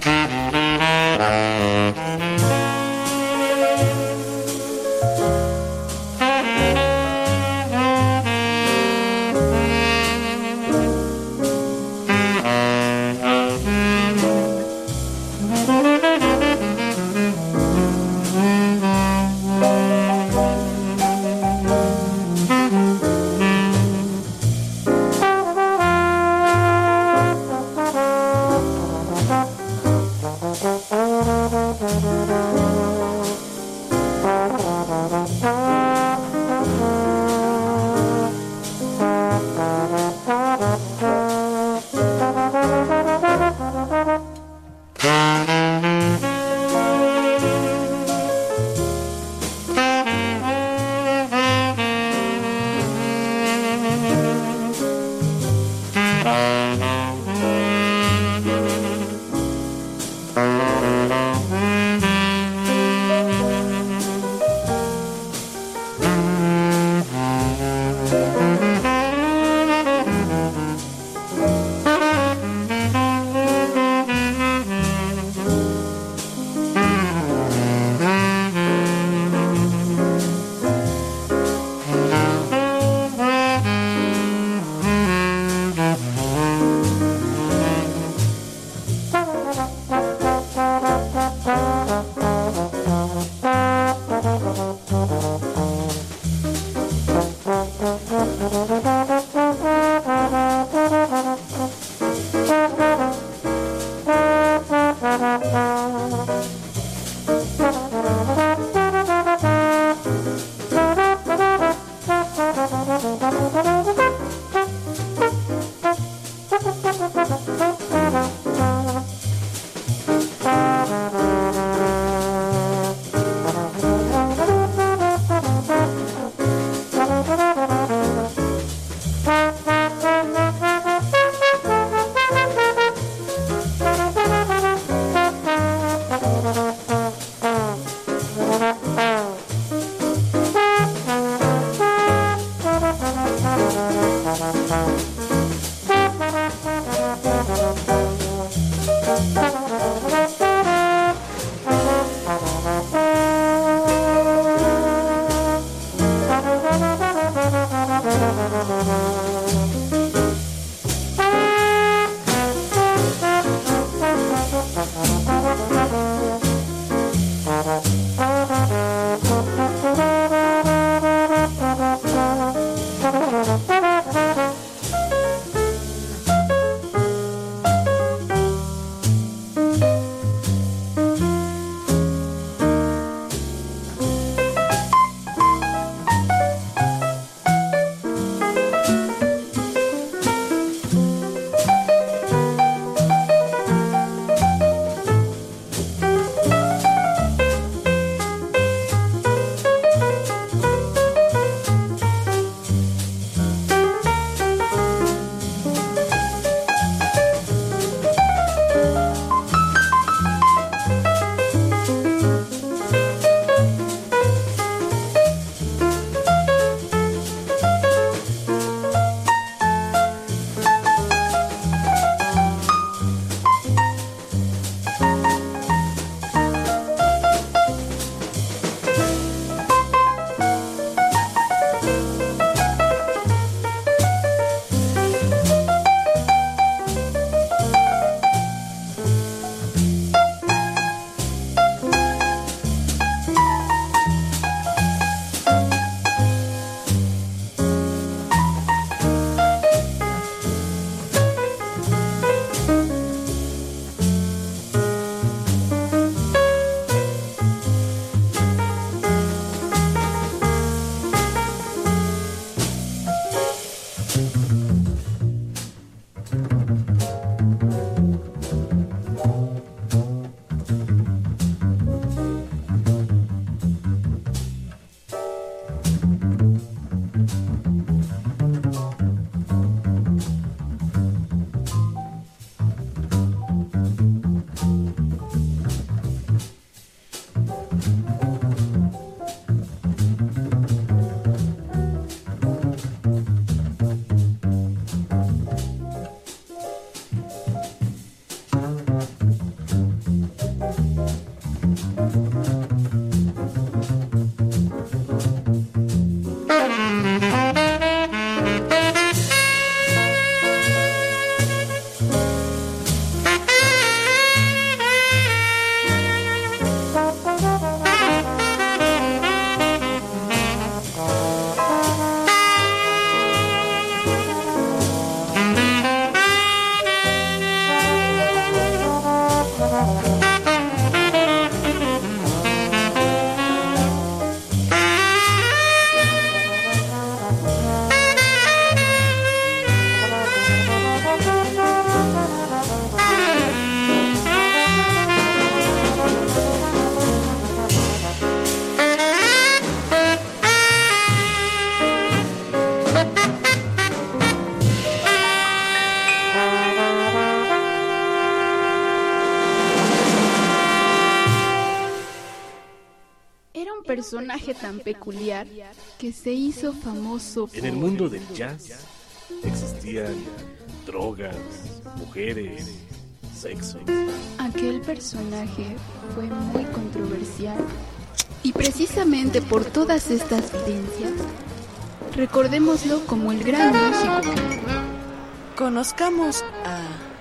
Personaje tan peculiar que se hizo famoso por... En el mundo del jazz existían drogas, mujeres, sexo. Aquel personaje fue muy controversial y precisamente por todas estas vivencias, recordémoslo como el gran músico. Conozcamos a...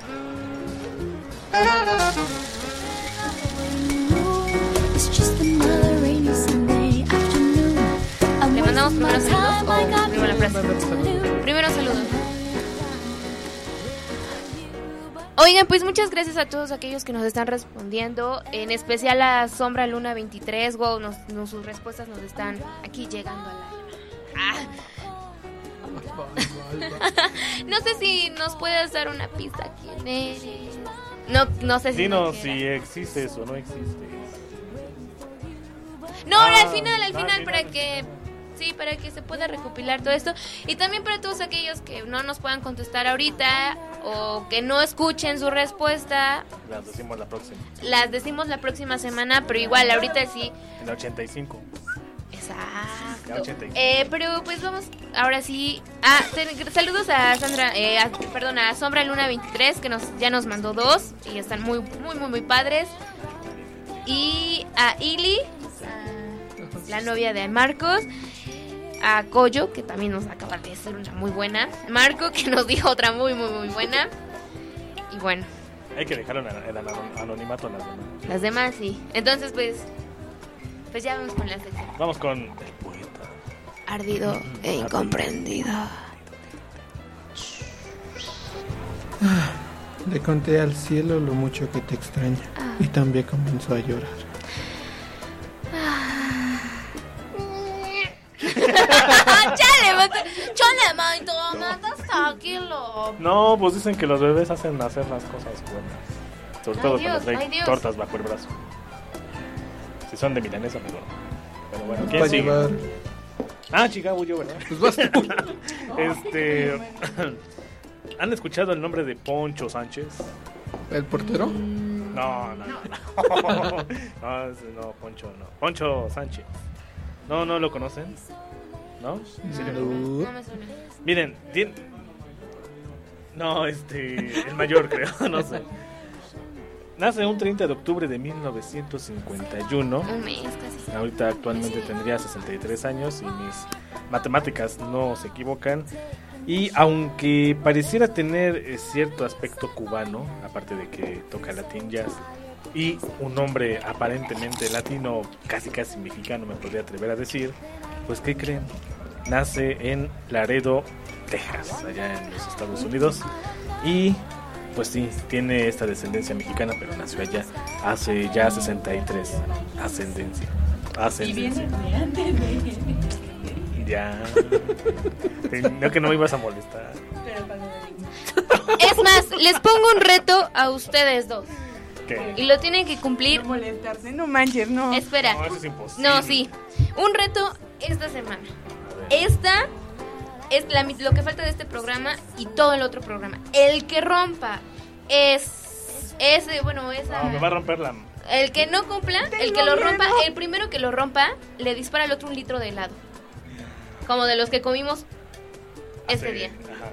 Le mandamos primero saludos o primero la frase. Primero saludos. Oigan, pues muchas gracias a todos aquellos que nos están respondiendo, en especial a Sombra Luna veintitrés. Wow, nos, nos, sus respuestas nos están aquí llegando a la... Ah. No sé si nos puedes dar una pista quién eres. No, no sé si... Dinos si existe eso, no existe. No, ah, al final, al final, para que... Sí, para que se pueda recopilar todo esto. Y también para todos aquellos que no nos puedan contestar ahorita o que no escuchen su respuesta. Las decimos la próxima. Las decimos la próxima semana, pero igual, ahorita sí. En la ochenta y cinco. Exacto. La ochenta y cinco. Eh, pero pues vamos, ahora sí. Ah, te, saludos a Sandra, eh, a, perdón, a Sombra Luna veintitrés, que nos ya nos mandó dos y están muy, muy, muy, muy padres. Y a Ili, a la novia de Marcos. A Coyo, que también nos acaba de hacer una muy buena. Marco, que nos dijo otra muy, muy, muy buena. Y bueno. Hay que dejar el anonimato a las demás. Las demás, sí. Entonces, pues, pues ya vamos con la sección. Vamos con el poeta. Ardido e incomprendido. Ah, le conté al cielo lo mucho que te extraña. Ah. Y también comenzó a llorar. No, pues dicen que los bebés hacen hacer las cosas buenas. Sobre todo cuando traen tortas bajo el brazo. Si son de milanesa, mejor. Pero bueno, ¿quién sigue? Llevar... Ah, Chicago, yo, ¿verdad? Pues vas tú. Este... ¿Han escuchado el nombre de Poncho Sánchez? ¿El portero? No, no, no. No, no, no Poncho, no. Poncho Sánchez. No, no lo conocen. ¿No? ¿Sí no. No me suena. Miren, tiene... No, este... El mayor, creo, no sé. Nace un treinta de octubre de mil novecientos cincuenta y uno. Un mes casi. Ahorita actualmente tendría sesenta y tres años y mis matemáticas no se equivocan. Y aunque pareciera tener eh, cierto aspecto cubano, aparte de que toca latín jazz, y un nombre aparentemente latino, casi casi mexicano me podría atrever a decir, pues ¿qué creen? Nace en Laredo, Texas, allá en los Estados Unidos, y pues sí, tiene esta descendencia mexicana, pero nació allá hace ya sesenta y tres. Ascendencia. Ascendencia. Ya. No, que no me ibas a molestar. Es más, les pongo un reto a ustedes dos. ¿Qué? Y lo tienen que cumplir. No molestarse, no manches, no. Espera. No, eso es imposible. No, sí. Un reto esta semana. Esta es la, lo que falta de este programa y todo el otro programa. El que rompa es ese, bueno, esa. No, me va a romper la. El que no cumpla, el que lo rompa, el primero que lo rompa, le dispara al otro un litro de helado. Como de los que comimos ese día. Ajá.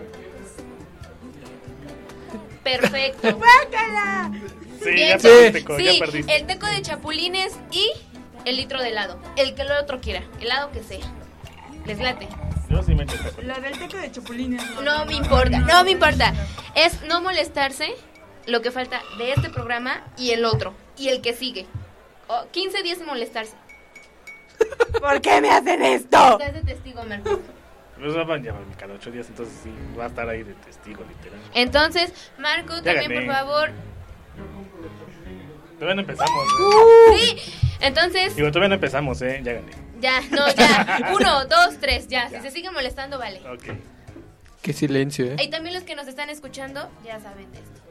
Perfecto. ¡Guácala! Sí, Bien, ya perdiste, sí, ya perdiste. El teco de chapulines y el litro de helado. El que el otro quiera, helado que sea. ¿Les late? Yo sí me eché taco. La del teco de chapulines. No me importa, no me importa. Es no molestarse lo que falta de este programa y el otro. Y el que sigue. Oh, quince días sin molestarse. ¿Por qué me hacen esto? Estás de testigo, Marco. Pues van a llevar cada ocho días, entonces sí, va a estar ahí de testigo, literal. Entonces, Marco, Ya también, gané. por favor. Todavía no empezamos, ¿eh? Sí, entonces, Digo, todavía no empezamos, ¿eh? Ya gané. ya, no, ya. Uno, dos, tres, ya. Si se sigue molestando, vale. Ok. Qué silencio, ¿eh? Y también los que nos están escuchando ya saben de esto.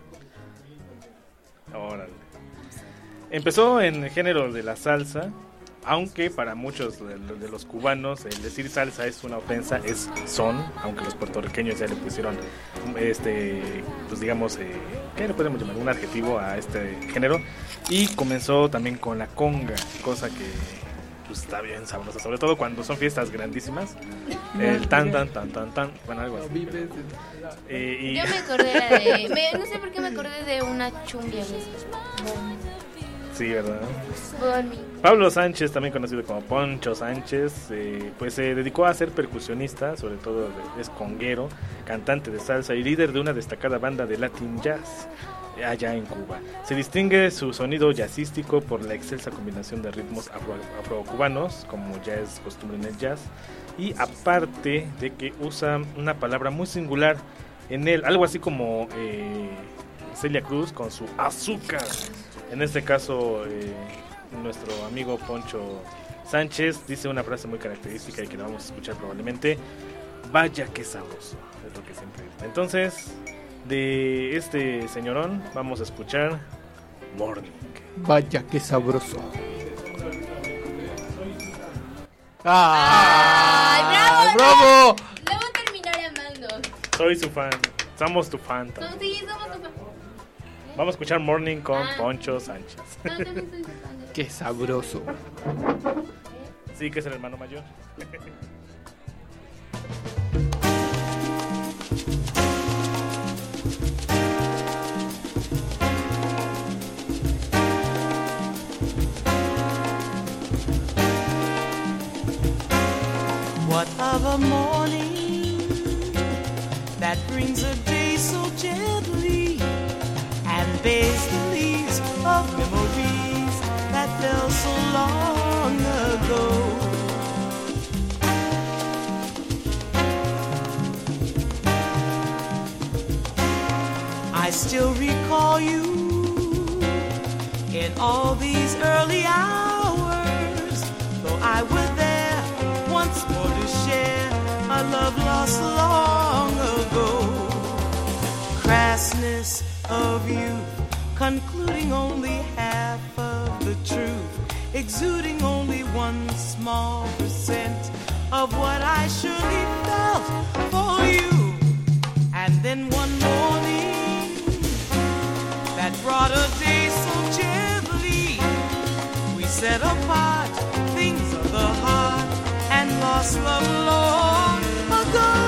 Órale. Empezó en el género de la salsa, aunque para muchos de, de los cubanos el decir salsa es una ofensa, es son, aunque los puertorriqueños ya le pusieron, este, pues digamos, eh, ¿qué le podemos llamar? Un adjetivo a este género. Y comenzó también con la conga, cosa que pues está bien sabrosa, sobre todo cuando son fiestas grandísimas. El tan tan tan tan tan, bueno, algo así. Eh, y... Yo me acordé de... Me, no sé por qué me acordé de una chumbia. Sí, ¿verdad? Bonnie. Pablo Sánchez, también conocido como Poncho Sánchez, eh, pues se dedicó a ser percusionista, sobre todo es conguero, cantante de salsa y líder de una destacada banda de Latin Jazz allá en Cuba. Se distingue su sonido jazzístico por la excelsa combinación de ritmos afro, afrocubanos, como ya es costumbre en el jazz, y aparte de que usa una palabra muy singular en él, algo así como eh, Celia Cruz con su azúcar. En este caso, eh, nuestro amigo Poncho Sánchez dice una frase muy característica y que la vamos a escuchar probablemente: vaya que sabroso, es lo que siempre dice. Entonces, de este señorón vamos a escuchar Morning. Vaya qué sabroso. ¡Ah! ¡Ay, bravo! ¡Bravo! Le voy a terminar amando. Soy su fan, somos tu fan. No, sí, somos tu fan. Vamos a escuchar Morning con Ah. Poncho Sánchez. No, también soy tu fan. Qué sabroso. Sí, que es el hermano mayor. What of a morning that brings a day so gently and bears the leaves of memories that fell so long ago. I still recall you in all these early hours, though I were there once more to share a love lost long ago. Crassness of youth, concluding only half of the truth, exuding only one small percent of what I surely felt for you. And then one morning that brought a day so gently, we set apart things of the heart and lost love long ago.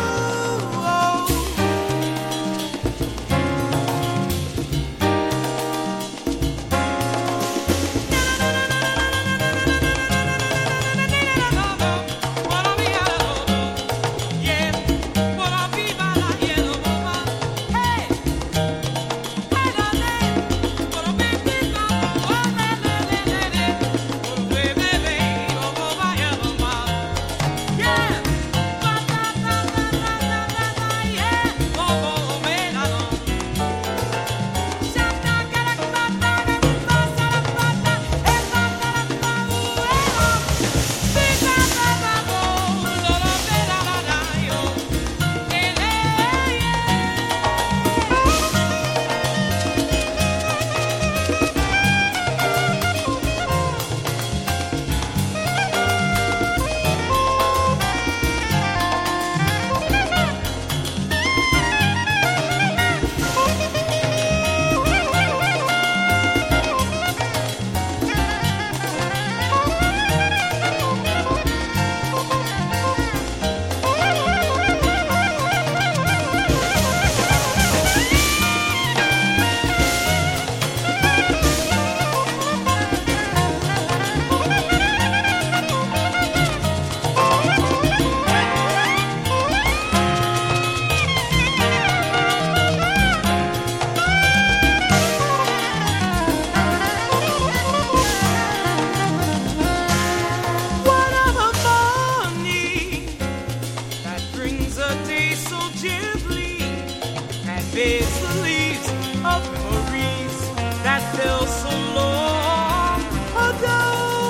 shades the leaves of memories that fell so long ago.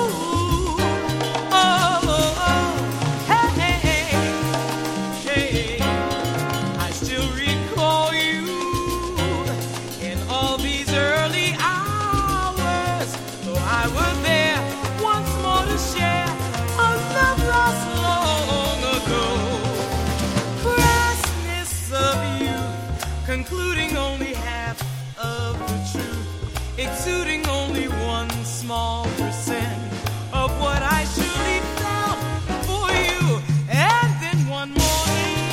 Oh, oh, oh, hey, hey, hey, I still recall you in all these early hours, though I was there once more to share a love lost long ago. Freshness of youth, concluding only half of the truth, exuding only one small percent of what I truly felt for you. And then one morning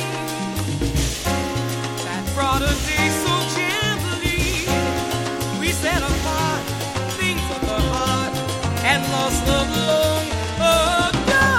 that brought a day so gently, we set apart things of the heart and lost love long ago.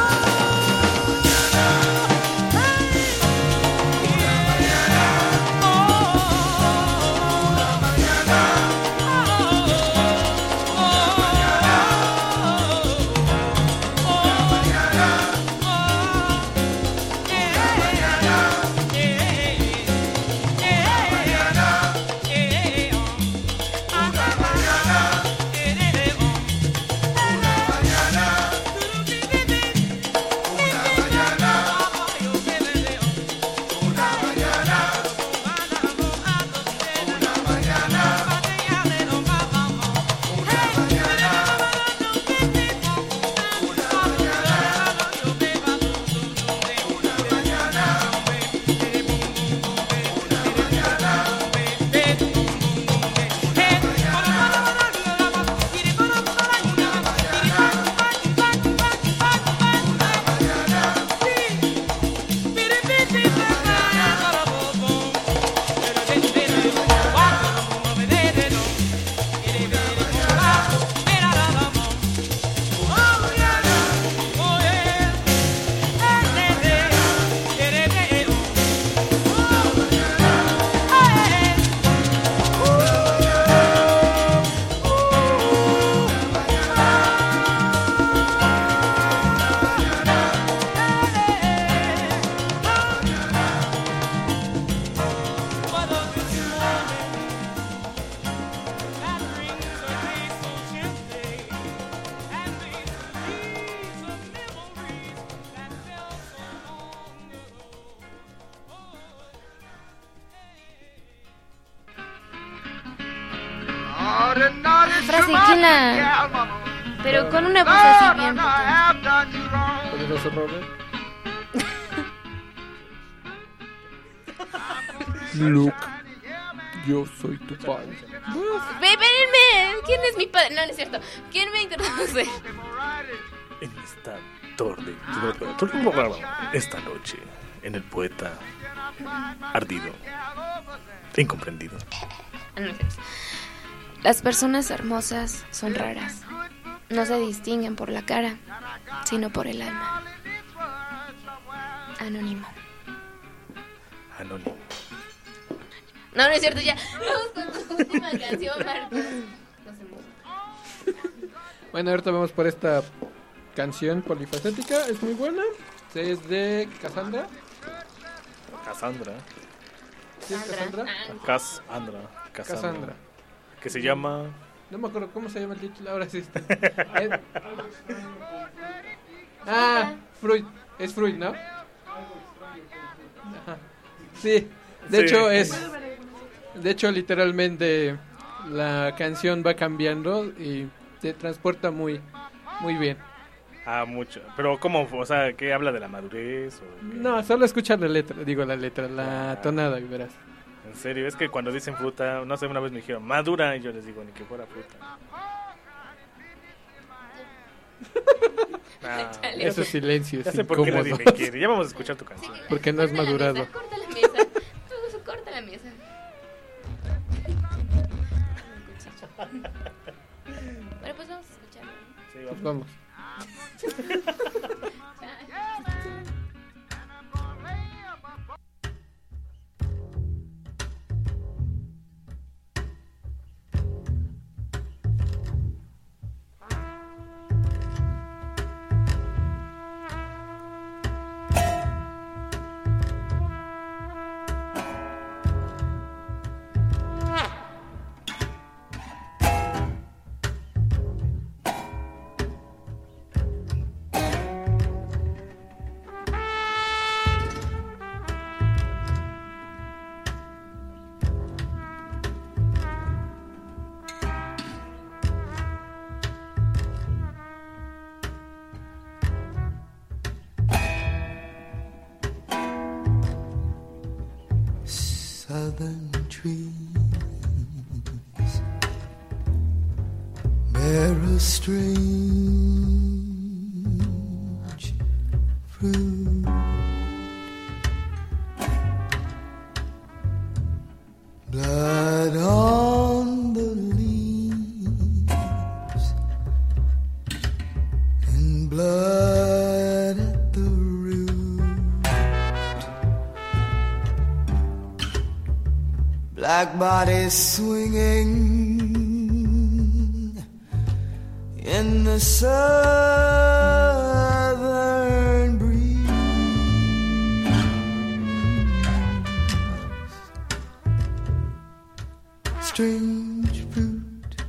Frase, ¿quién la...? Pero con una voz así bien potente. Poderoso Robert. Luke, yo soy tu padre. Ve, espérenme, ¿quién es mi padre? No, no es cierto. ¿Quién me introduce? En esta tarde, esta noche, en el poeta ardido, incomprendido. No es cierto. Las personas hermosas son raras. No se distinguen por la cara, sino por el alma. Anónimo. Anónimo. No, no es cierto, ya. Vamos con tu última canción, Marcos. Bueno, ahorita vamos por esta canción polifacética. Es muy buena. Es de Cassandra. Cassandra. ¿Sí es Cassandra? Cassandra. Cassandra. Que se llama... No me acuerdo cómo se llama el título. Ahora sí está. Ah, Freud. Es Freud, ¿no? Ajá. Sí. De Sí. hecho es... De hecho literalmente la canción va cambiando y te transporta muy, muy bien. Ah, mucho. Pero ¿cómo? O sea, ¿qué habla de la madurez? O qué? No, solo escuchar la letra, digo la letra, la ah. tonada y verás. En serio, es que cuando dicen fruta, no sé, una vez me dijeron madura y yo les digo ni que fuera fruta. Ah, Ese silencio ya es sé por qué nadie me quiere. Ya vamos a escuchar tu canción. Sí, porque no has madurado. Mesa, corta la mesa. Tú, corta la mesa. Bueno, pues vamos a escucharlo. Sí, vamos. Pues vamos. southern trees bear a strange fruit. Blood on the leaves and blood at the root. Black bodies swinging in the southern breeze. Strange fruit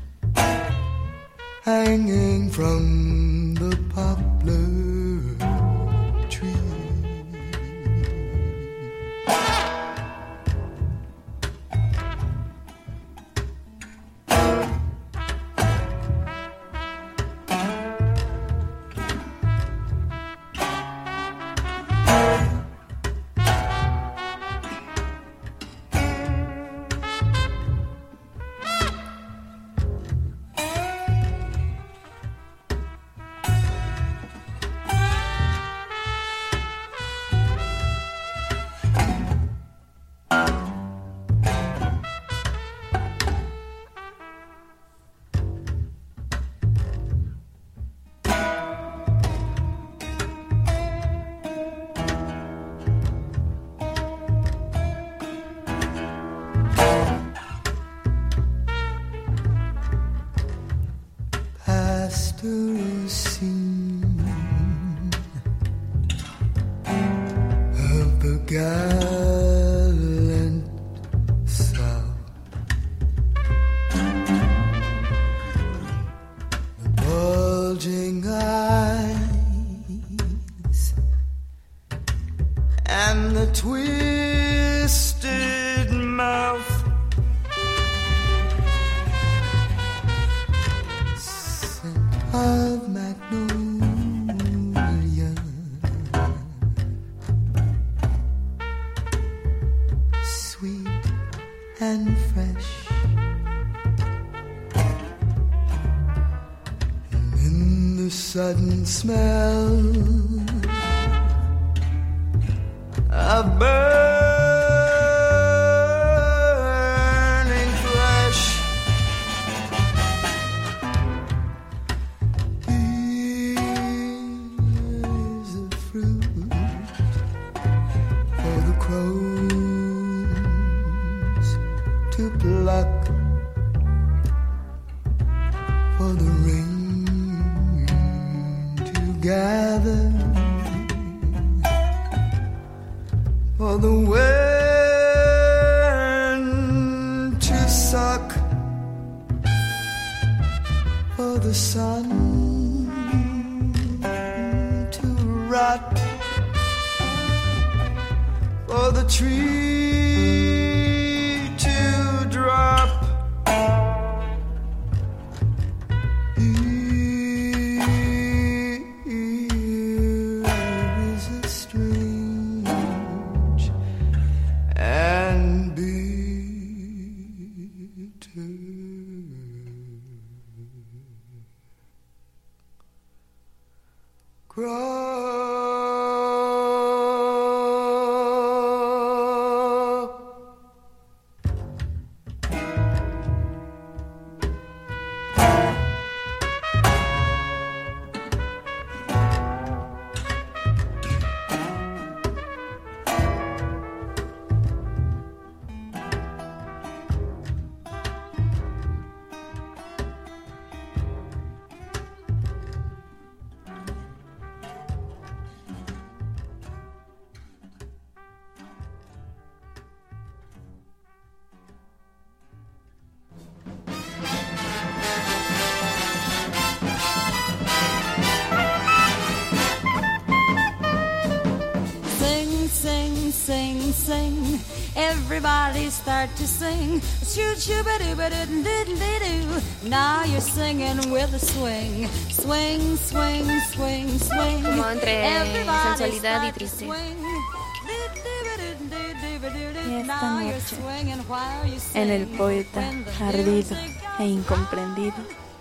hanging from the poplar tree. Pastoral scene of the gallant South. The bulging eyes and the twisted mouth. Of magnolia, sweet and fresh, and in the sudden smell of burning flesh. Pluck for the rain to gather, for the wind to suck, for the sun to rot, for the tree drop. Here is a strange and bitter cry. Sing, sing, everybody start to sing. Shoot, shoot, ba doo, ba doo, doo, doo, doo. Now you're singing with a swing. Swing, swing, swing, swing. Como entre sensualidad y triste. Swing. Y esta noche, en el poeta ardido e incomprendido.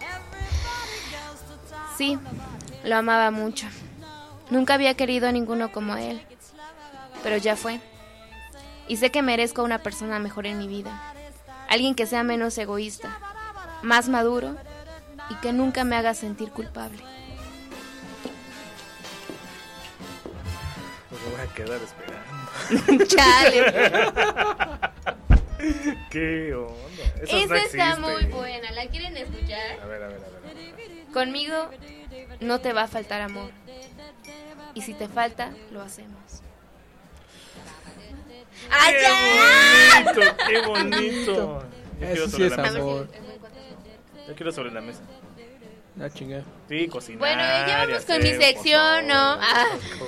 Sí, lo amaba mucho. Nunca había querido a ninguno como él, pero ya fue. Y sé que merezco a una persona mejor en mi vida. Alguien que sea menos egoísta, más maduro y que nunca me haga sentir culpable. Pues me voy a quedar esperando. Chale. ¿Qué onda? Eso Esa no está existe. muy buena. ¿La quieren escuchar? A ver, a ver, a ver. A ver. Conmigo no te va a faltar amor. Y si te falta, lo hacemos. ¡Ay, ya! ¡Qué bonito! ¡Qué bonito! Yo quiero Eso sí sobre es la mesa. amor. Yo quiero sobre la mesa. La chingada. Sí, cocinar. Bueno, ya vamos con hacer mi sección, ¿no? Ah.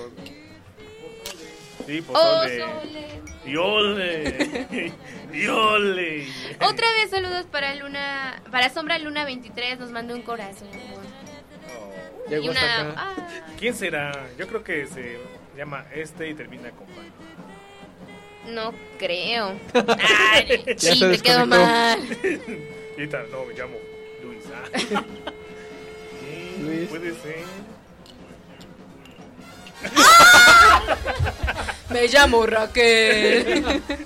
Sí, Oh, pozole. sole. Y ole. Y ole. Otra vez saludos para Luna, para Sombra Luna veintitrés, nos mandó un corazón. Oh. Llegó Y una, hasta acá. ah, ¿Quién será? Yo creo que se llama este y termina con Juan. no creo. Ay, Ya sí, se te quedó desconectó. mal. Y tal, no, me llamo Luis. Ah. Sí, Luis. puede ser. Me llamo Raquel.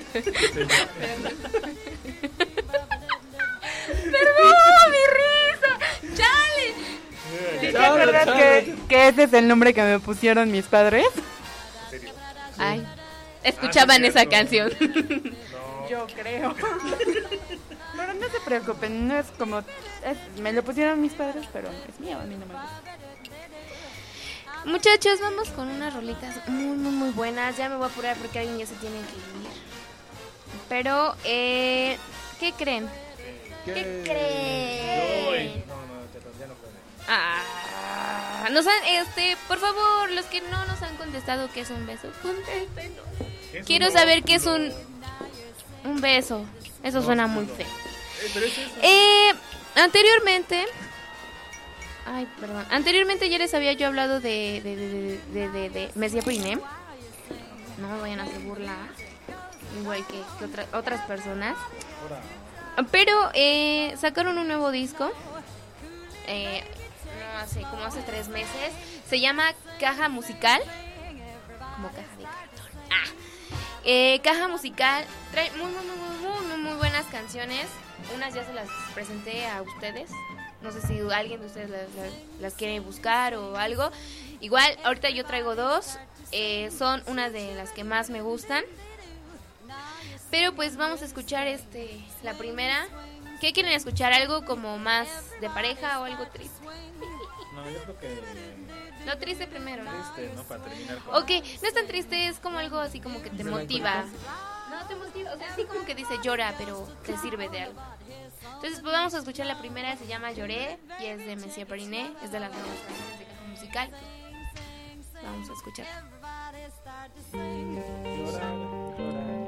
Perdón, mi risa. Chale. ¿Sí te acuerdas que, que ese es el nombre que me pusieron mis padres? ¿En serio? Ay, escuchaban Ah, sí, esa cierto. canción. No. Yo creo. Pero no se preocupen, no es como... es- me lo pusieron mis padres, pero es mío, a mí no me gusta. Muchachos, vamos con unas rolitas muy, muy, muy buenas. Ya me voy a apurar porque alguien ya se tiene que ir. Pero, eh, ¿qué creen? ¿Qué, ¿Qué? creen? No, no, ya, ya no puedo. Ah, nos han, este, por favor, los que no nos han contestado qué es un beso, contéstenos. Es Quiero un saber qué es un, ósculo. un beso. Eso suena muy Ósculo. feo. Eh, pero es eso. Eh, anteriormente, ay, perdón. Anteriormente ya les había yo hablado de de de de de, de, de Messier Periné. No me vayan a hacer burla, igual que, que otra- otras personas. Pero eh, sacaron un nuevo disco. Eh, no hace como hace tres meses. Se llama Caja Musical. Como caja de cartón. Ah. Eh, Caja Musical trae muy, muy, muy, muy, muy, muy buenas canciones. Unas ya se las presenté a ustedes. No sé si alguien de ustedes las, las- las quiere buscar o algo. Igual, ahorita yo traigo dos. Eh, son unas de las que más me gustan. Pero pues vamos a escuchar este la primera. ¿Qué quieren escuchar? ¿Algo como más de pareja o algo triste? No, yo creo que Lo triste primero, ¿no? triste, ¿no? Para terminar con... Ok, no es tan triste, es como algo así como que te motiva. No, te motiva, o sea, así como que dice llora, pero te sirve de algo. Entonces, pues vamos a escuchar la primera, se llama Lloré, y es de Messier Periné, es de las nuevas canciones de Caja Musical. Vamos a escuchar. Llorar, llorar, llorar.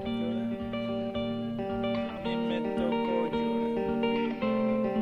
A mí me tocó llorar.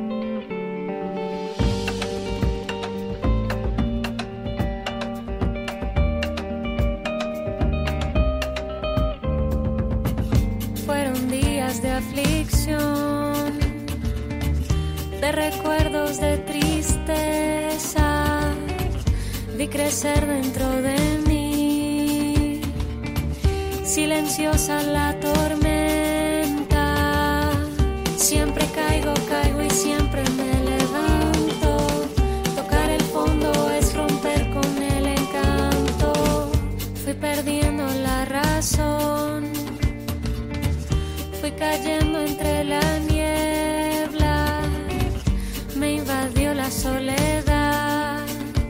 Fueron días de aflicción, de recuerdos de tristeza. Vi crecer dentro de mí, silenciosa la tormenta. Siempre caigo, caigo y siempre me levanto. Tocar el fondo es romper con el encanto. Fui perdiendo la razón, fui cayendo entre la niebla, me invadió la soledad,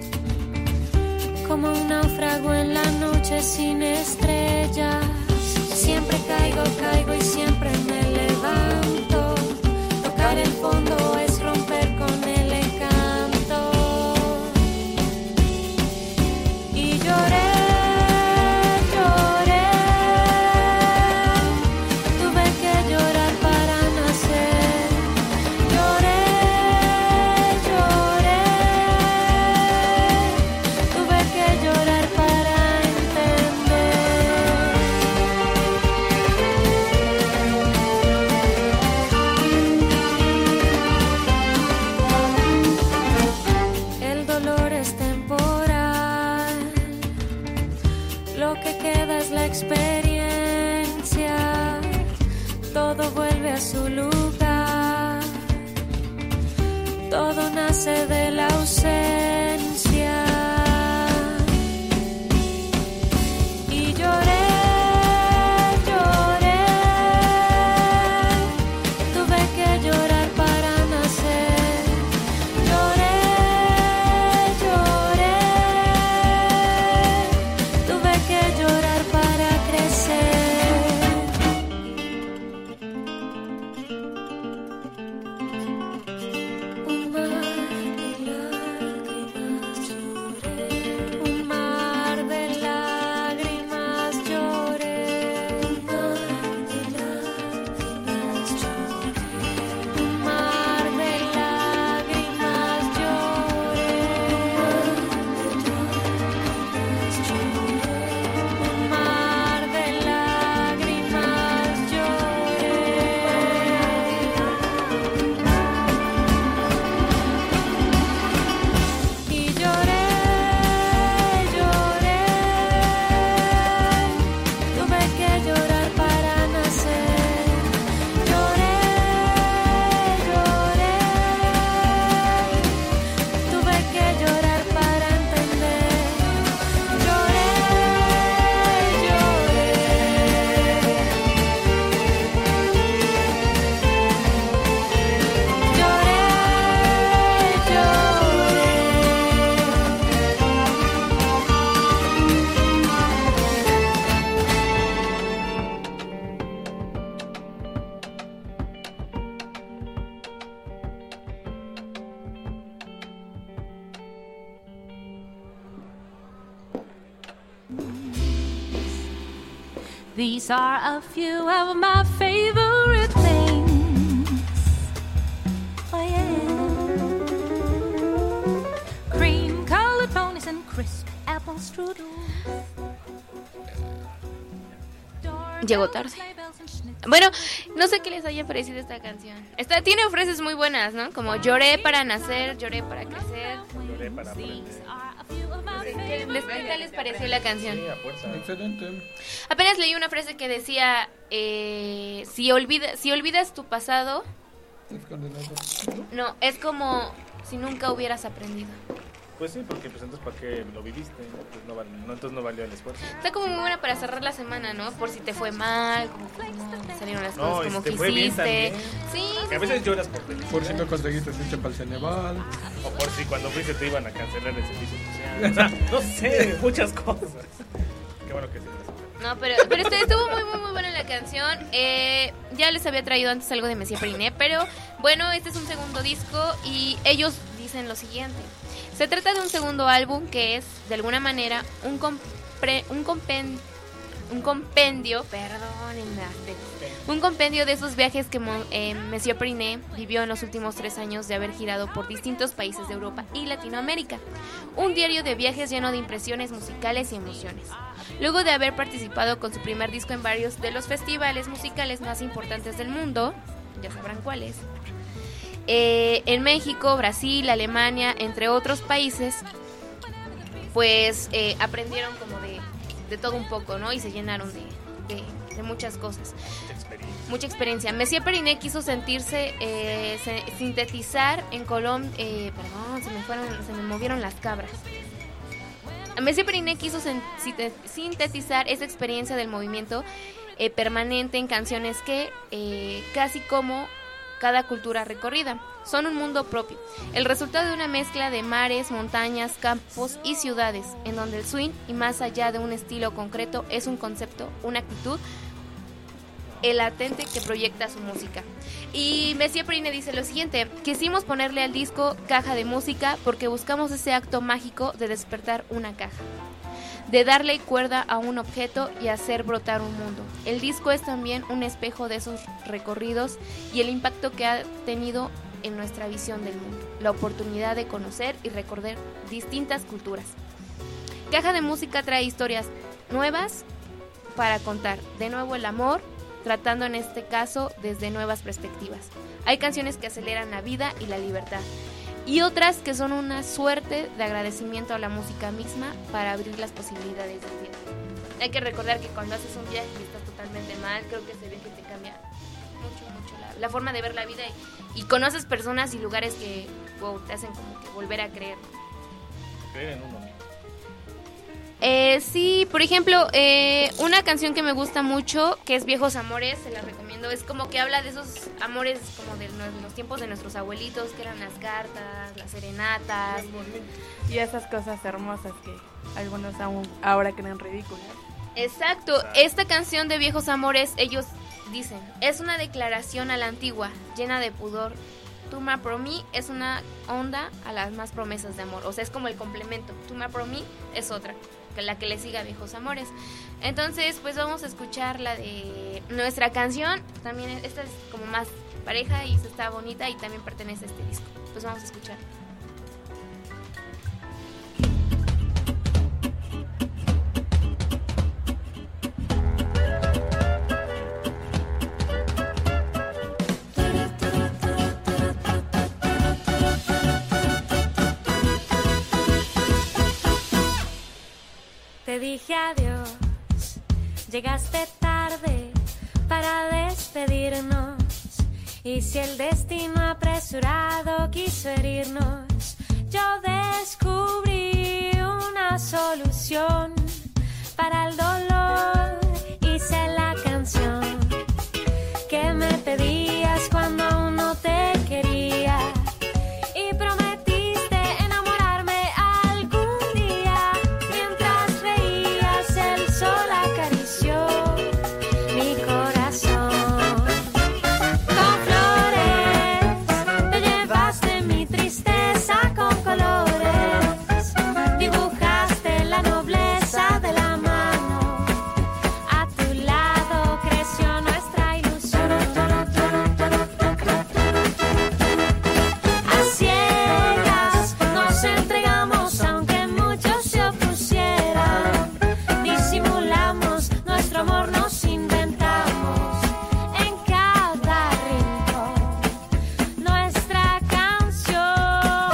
como un náufrago en la noche sin estrellas. Siempre caigo, caigo y siempre me levanto. Tocar el fondo es romper con el encanto. Y lloré. experiencia, todo vuelve a su lugar, todo nace de la ausencia. Y lloré, lloré, tuve que llorar para nacer. Lloré, lloré, tuve que llorar para crecer. Un mar de lágrimas lloré, un mar de lágrimas lloré, un mar de lágrimas lloré, un mar de lágrimas lloré, un mar de lágrimas lloré. Y lloré, lloré, tuve que llorar para nacer. Lloré, lloré, tuve que llorar para entender. Lloré, lloré. These are a few of my favorite things. Oh yeah. Cream colored ponies and crisp apple strudel. Llegó tarde. Bueno, no sé qué les haya parecido esta canción. Esta tiene frases muy buenas, ¿no? Como lloré para nacer, lloré para crecer. Lloré para aprender. ¿Qué les, qué les pareció la canción? Sí, a fuerza. Excelente. Apenas leí una frase que decía, eh, si, olvida, si olvidas tu pasado, Es condenado. no, es como si nunca hubieras aprendido. Pues sí, porque pues entonces para qué lo viviste, pues no, val- no, entonces no valió el esfuerzo. Está como muy buena para cerrar la semana, ¿no? Por si te fue mal, como que no salieron las No, cosas y como si te quisiste. fue bien también. Sí, Que a veces lloras por felicidad. Por si no conseguiste ficha para el Ceneval. O por si cuando fuiste te iban a cancelar el servicio social. O sea, no sé, muchas cosas. Qué bueno que sí. no, pero, pero este, estuvo muy, muy, muy buena la canción. Eh, ya les había traído antes algo de Messier Periné, pero bueno, este es un segundo disco y ellos dicen lo siguiente. Se trata de un segundo álbum que es, de alguna manera, un, compre, un, compen, un compendio, perdónenme, un compendio de esos viajes que eh, Messier Periné vivió en los últimos tres años de haber girado por distintos países de Europa y Latinoamérica. Un diario de viajes lleno de impresiones musicales y emociones. Luego de haber participado con su primer disco en varios de los festivales musicales más importantes del mundo, ya sabrán cuáles, eh, en México, Brasil, Alemania, entre otros países, pues eh, aprendieron como de, de todo un poco, ¿no? Y se llenaron de, de, de muchas cosas. Mucha experiencia. Mucha experiencia. Messier Periné quiso sentirse, eh, se, sintetizar en Colombia, eh, perdón, se me fueron, se me movieron las cabras. Messier Periné quiso sen- sintetizar esa experiencia del movimiento eh, permanente en canciones que, eh, casi como cada cultura recorrida, son un mundo propio, el resultado de una mezcla de mares, montañas, campos y ciudades, en donde el swing, y más allá de un estilo concreto, es un concepto, una actitud, el latente que proyecta su música. Y Messier Periné dice lo siguiente: quisimos ponerle al disco caja de música porque buscamos ese acto mágico de despertar una caja, de darle cuerda a un objeto y hacer brotar un mundo. El disco es también un espejo de esos recorridos y el impacto que ha tenido en nuestra visión del mundo, la oportunidad de conocer y recordar distintas culturas. Caja de música trae historias nuevas para contar, de nuevo el amor, tratando en este caso desde nuevas perspectivas. Hay canciones que aceleran la vida y la libertad, y otras que son una suerte de agradecimiento a la música misma para abrir las posibilidades del viaje. Hay que recordar que cuando haces un viaje y estás totalmente mal, creo que ese viaje te cambia mucho, mucho la, la forma de ver la vida y, y conoces personas y lugares que wow, te hacen como que volver a creer. Creer en uno mismo. Eh, sí, por ejemplo, eh, una canción que me gusta mucho, que es Viejos Amores, se la recomiendo, es como que habla de esos amores como de los, los tiempos de nuestros abuelitos, que eran las cartas, las serenatas. Y esas cosas hermosas que algunos aún ahora creen ridículas. Exacto, esta canción de Viejos Amores, ellos dicen, es una declaración a la antigua, llena de pudor. Tu ma pro mí es una onda a las más promesas de amor, o sea, es como el complemento. Tu ma pro mí es otra, que la que le siga a Viejos Amores. Entonces, pues vamos a escuchar la de nuestra canción. También esta es como más pareja y está bonita y también pertenece a este disco. Pues vamos a escuchar. Te dije adiós, llegaste tarde para despedirnos. Y si el destino apresurado quiso herirnos, yo descubrí una solución para el dolor. Hice la canción que me pedías cuando aún no te quería. Y prometiste enamorarme algún día. Mientras reías, el sol acarició mi corazón. Con flores te llevaste mi tristeza con colores. Dibujaste la nobleza de la mano. A tu lado creció nuestra ilusión. A ciegas nos entregamos aunque muchos se opusieran. Disimulamos nuestro amor, nos inventamos en cada rincón nuestra canción.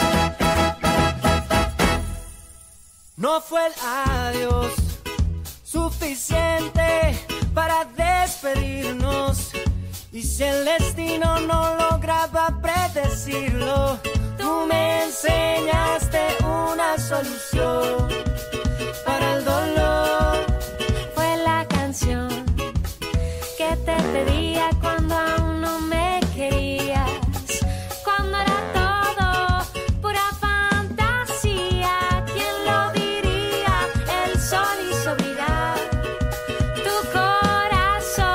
No fue el adiós suficiente para despedirnos. Y si el destino no lograba predecirlo, tú me enseñaste una solución para el dolor. Fue la canción que te pedía cuando aún no me querías. Cuando era todo pura fantasía. ¿Quién lo diría? El sol hizo brillar tu corazón.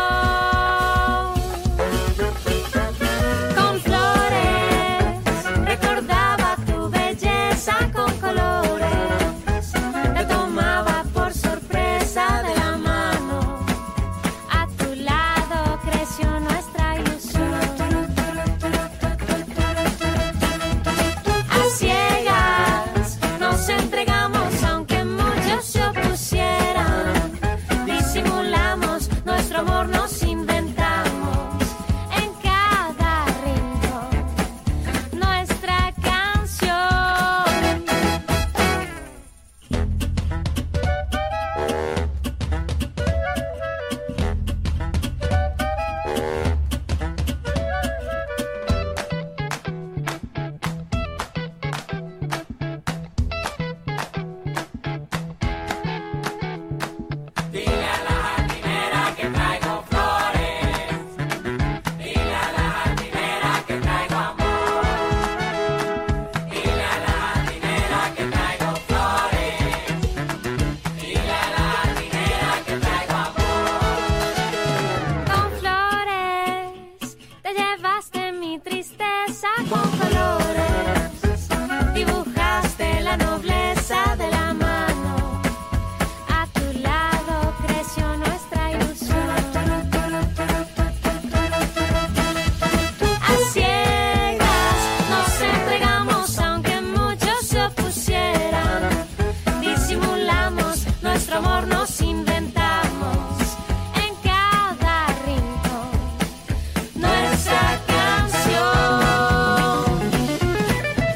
Con flores recordaba tu belleza con colores. Te tomaba por sorpresa de la mano. A tu lado creció nuestra ilusión. A ciegas nos entregamos aunque muchos se opusieran. Disimulamos nuestro amor, nos inventamos en cada rincón nuestra canción. Dile a la jardinera que traigo flores. Dile a la jardinera que traigo amor. Dile a la jardinera que traigo flores. Dile a la jardinera que traigo amor. Con flores te llevaste mi tristeza con colores. Dibujaste la nobleza de la mano. A tu lado creció nuestra ilusión. A ciegas nos entregamos aunque muchos se opusieran. Disimulamos nuestro amor, nos inventamos en cada rincón nuestra canción.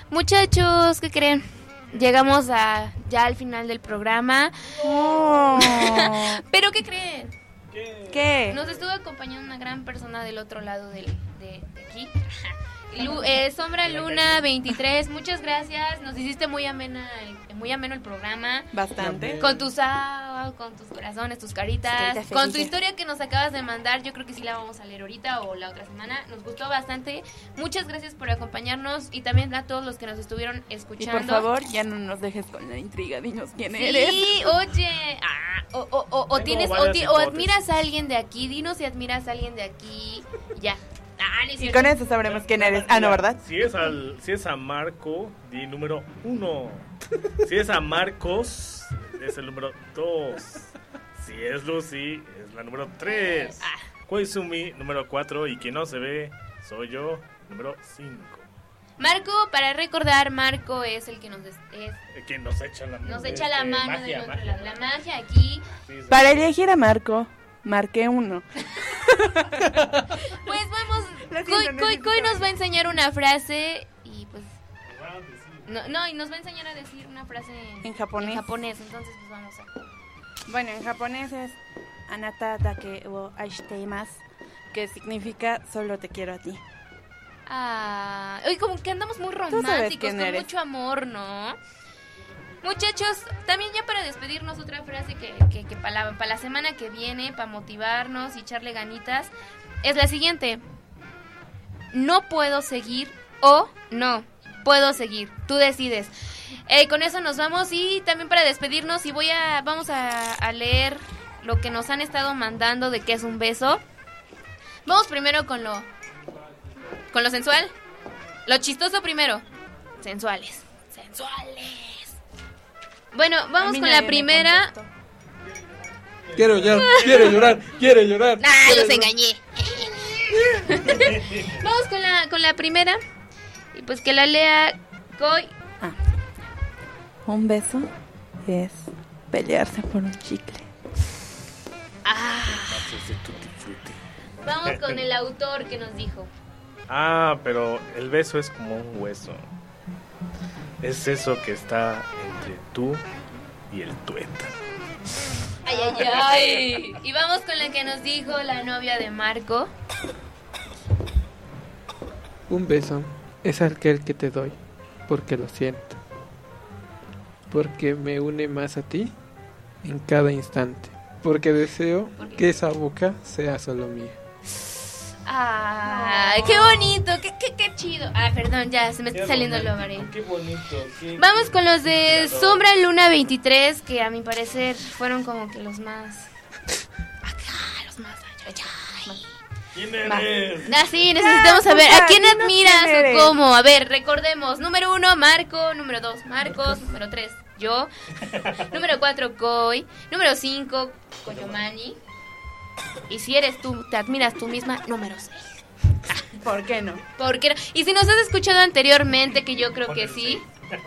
Muchachos, ¿qué creen? Llegamos a ya al final del programa. Oh. ¿Pero qué creen? ¿Qué? Nos estuvo acompañando una gran persona del otro lado del, de, de aquí. Lu, eh, Sombra Luna veintitrés, muchas gracias. Nos hiciste muy amena el, muy ameno el programa. Bastante. Con tus ah, con tus corazones, tus caritas, Caritas con tu felices. historia que nos acabas de mandar. Yo creo que sí la vamos a leer ahorita o la otra semana. Nos gustó bastante. Muchas gracias por acompañarnos y también a todos los que nos estuvieron Y escuchando. por favor, ya no nos dejes con la intriga, dinos quién Sí, eres. oye, ah, o, o, o, o Tengo tienes o, varias ti- o hipótesis. admiras a alguien de aquí, dinos si admiras a alguien de aquí, ya. Ah, ni Y cierto. con eso sabremos quién eres. Ah, no, ¿verdad? Si es, al, si es a Marco, di número uno. Si es a Marcos, es el número dos. Si es Lucy, es la número tres. Koizumi, número cuatro. Y quien no se ve, soy yo, número cinco. Marco, para recordar, Marco es el que nos es, es- Quien nos echa la mano. nos echa la Este, mano magia, del otro magia. lado. La magia aquí. Para elegir a Marco, marqué uno. Pues vamos, Lo siento, Koi, no Koi, necesito Koi nos ayuda. va a enseñar una frase y pues... No, no, y nos va a enseñar a decir una frase en, En japonés. en japonés, entonces pues vamos a... Bueno, en japonés es Anata dake wo aishiteimasu, que significa solo te quiero a ti. Ah, hoy como que andamos muy sabes románticos, quién con eres. mucho amor, ¿no? Muchachos, también ya para despedirnos otra frase que, que, que para la, para la semana que viene, para motivarnos y echarle ganitas, es la siguiente. No puedo seguir o no puedo seguir. Tú decides. Eh, con eso nos vamos y también para despedirnos y voy a vamos a, a leer lo que nos han estado mandando de qué es un beso. Vamos primero con lo con lo sensual. Lo chistoso primero. Sensuales. Sensuales. Bueno, A vamos mí con nadie la me primera. Quiero llorar, quiero llorar, quiero llorar. Ah, quiero los llorar. engañé. Vamos con la con la primera. Y pues que la lea Koi. Un beso es pelearse por un chicle. Ah, vamos con el autor que nos dijo. Ah, pero el beso es como un hueso. Es eso que está entre tú y el tuétano. Ay, ay, ay. Y vamos con la que nos dijo la novia de Marco. Un beso es aquel que te doy, porque lo siento. Porque me une más a ti en cada instante. Porque deseo que esa boca sea solo mía. Ay, qué bonito, qué, qué, qué chido. Ah, perdón, ya se me está saliendo el ovarín. Qué bonito. Qué... Vamos con los de Sombra Luna veintitrés, que a mi parecer fueron como que los más... Acá, los más... ay, ay. ¿Quién eres? Ah, sí, necesitamos saber a quién dinos admiras quién o eres. cómo. A ver, recordemos. Número uno, Marco. Número dos, Marcos. Número tres, yo. Número cuatro, Koi. Número cinco, Koyomani. Y si eres tú, te admiras tú misma, número seis. ¿Por qué no? ¿Por qué no? Y si nos has escuchado anteriormente, que yo creo que sí.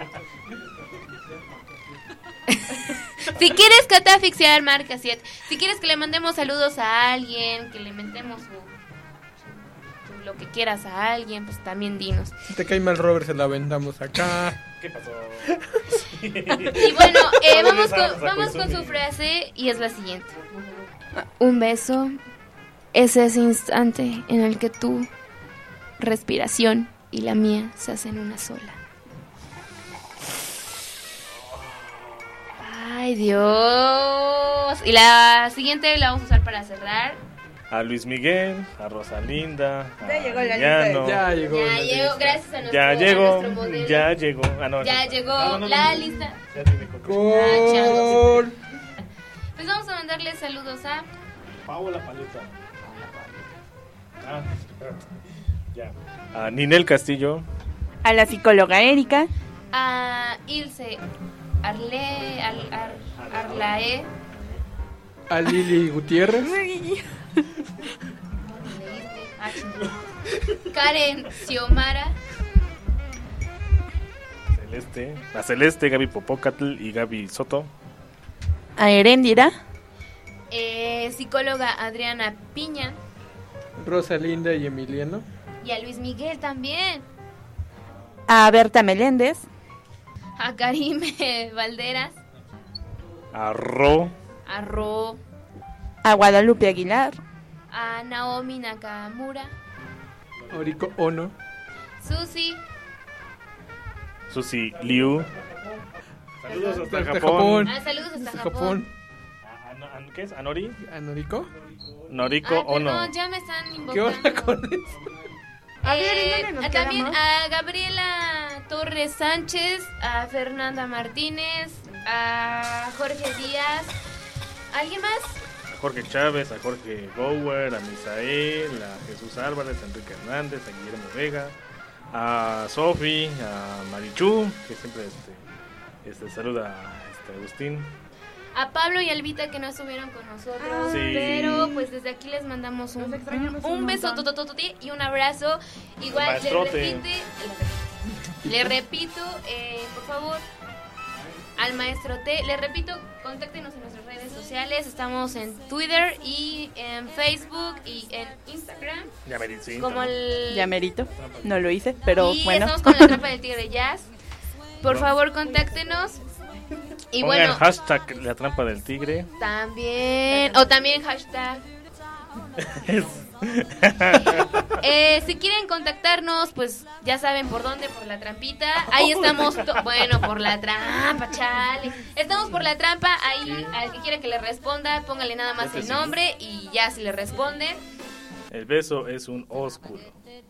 Si quieres catafixiar, marca siete. Si quieres que le mandemos saludos a alguien, que le mentemos su, su- lo que quieras a alguien, pues también dinos. Si te cae mal Robert, se la vendamos acá. ¿Qué pasó? Y bueno, eh, vamos, Regresamos con, a vamos con Koizumi. su frase y es la siguiente. Un beso es ese instante en el que tu respiración y la mía se hacen una sola. Ay, Dios. Y la siguiente la vamos a usar para cerrar. A Luis Miguel, a Rosalinda, a Ya llegó la Emiliano. lista. Ya llegó. Ya la llegó, lista. gracias a nuestro, Ya a llegó, nuestro modelo. ya llegó. Ah, no, Ya no. llegó Ah, no, no, la no. lista. Ya tiene coca. Ah, changos. Gol. Pues vamos a mandarle saludos a... Paola Paleta. Ah, espérate. Ya. A Ninel Castillo. A la psicóloga Erika. A Ilse Arle, Ar, Ar, Arlae. A Lili Gutiérrez. Ah, chingada. Karen Xiomara. Celeste. A Celeste, Gaby Popocatl y Gaby Soto. A Erendira. Eh, psicóloga Adriana Piña. Rosalinda y Emiliano. Y a Luis Miguel también. a Berta Meléndez, a Karime Valderas, a Ro, a Ro, a Guadalupe Aguilar, a Naomi Nakamura, Oriko Ono, Susi, Susi Liu. Saludos hasta, hasta Japón. Japón. Ah, saludos hasta Hasta Japón. A- a- a- ¿Qué es? ¿Anori? ¿Anoriko? Noriko Ay, Ono. perdón, ya me están ¿Qué invocando. onda con eso? A ver, Eh, ¿en dónde nos a- también quedamos? a Gabriela Torres Sánchez, a Fernanda Martínez, a Jorge Díaz. ¿Alguien más? A Jorge Chávez, a Jorge Gower, a Misael, a Jesús Álvarez, a Enrique Hernández, a Guillermo Vega, a Sofi, a Marichu, que siempre este, este, saluda a este, Agustín. A Pablo y Albita que no estuvieron con nosotros, Sí. pero pues desde aquí les mandamos un, un, un beso totototote y un abrazo. Igual le maestrote. repite, le repito, eh, por favor, al maestro T, le repito, contáctenos en nuestras redes sociales, estamos en Twitter y en Facebook y en Instagram. Ya me dice. Como el... Ya merito, no lo hice, pero y bueno. estamos con la trampa del tigre jazz. Por favor, contáctenos. Y Pongan bueno, hashtag la trampa del tigre. también, o también hashtag. Eh, si quieren contactarnos, pues ya saben por dónde, por la trampita. Ahí estamos, to- bueno, por la trampa, chale. Estamos por la trampa, ahí al que quiera que le responda, póngale nada más Este el sí. nombre y ya si le responden. El beso es un ósculo.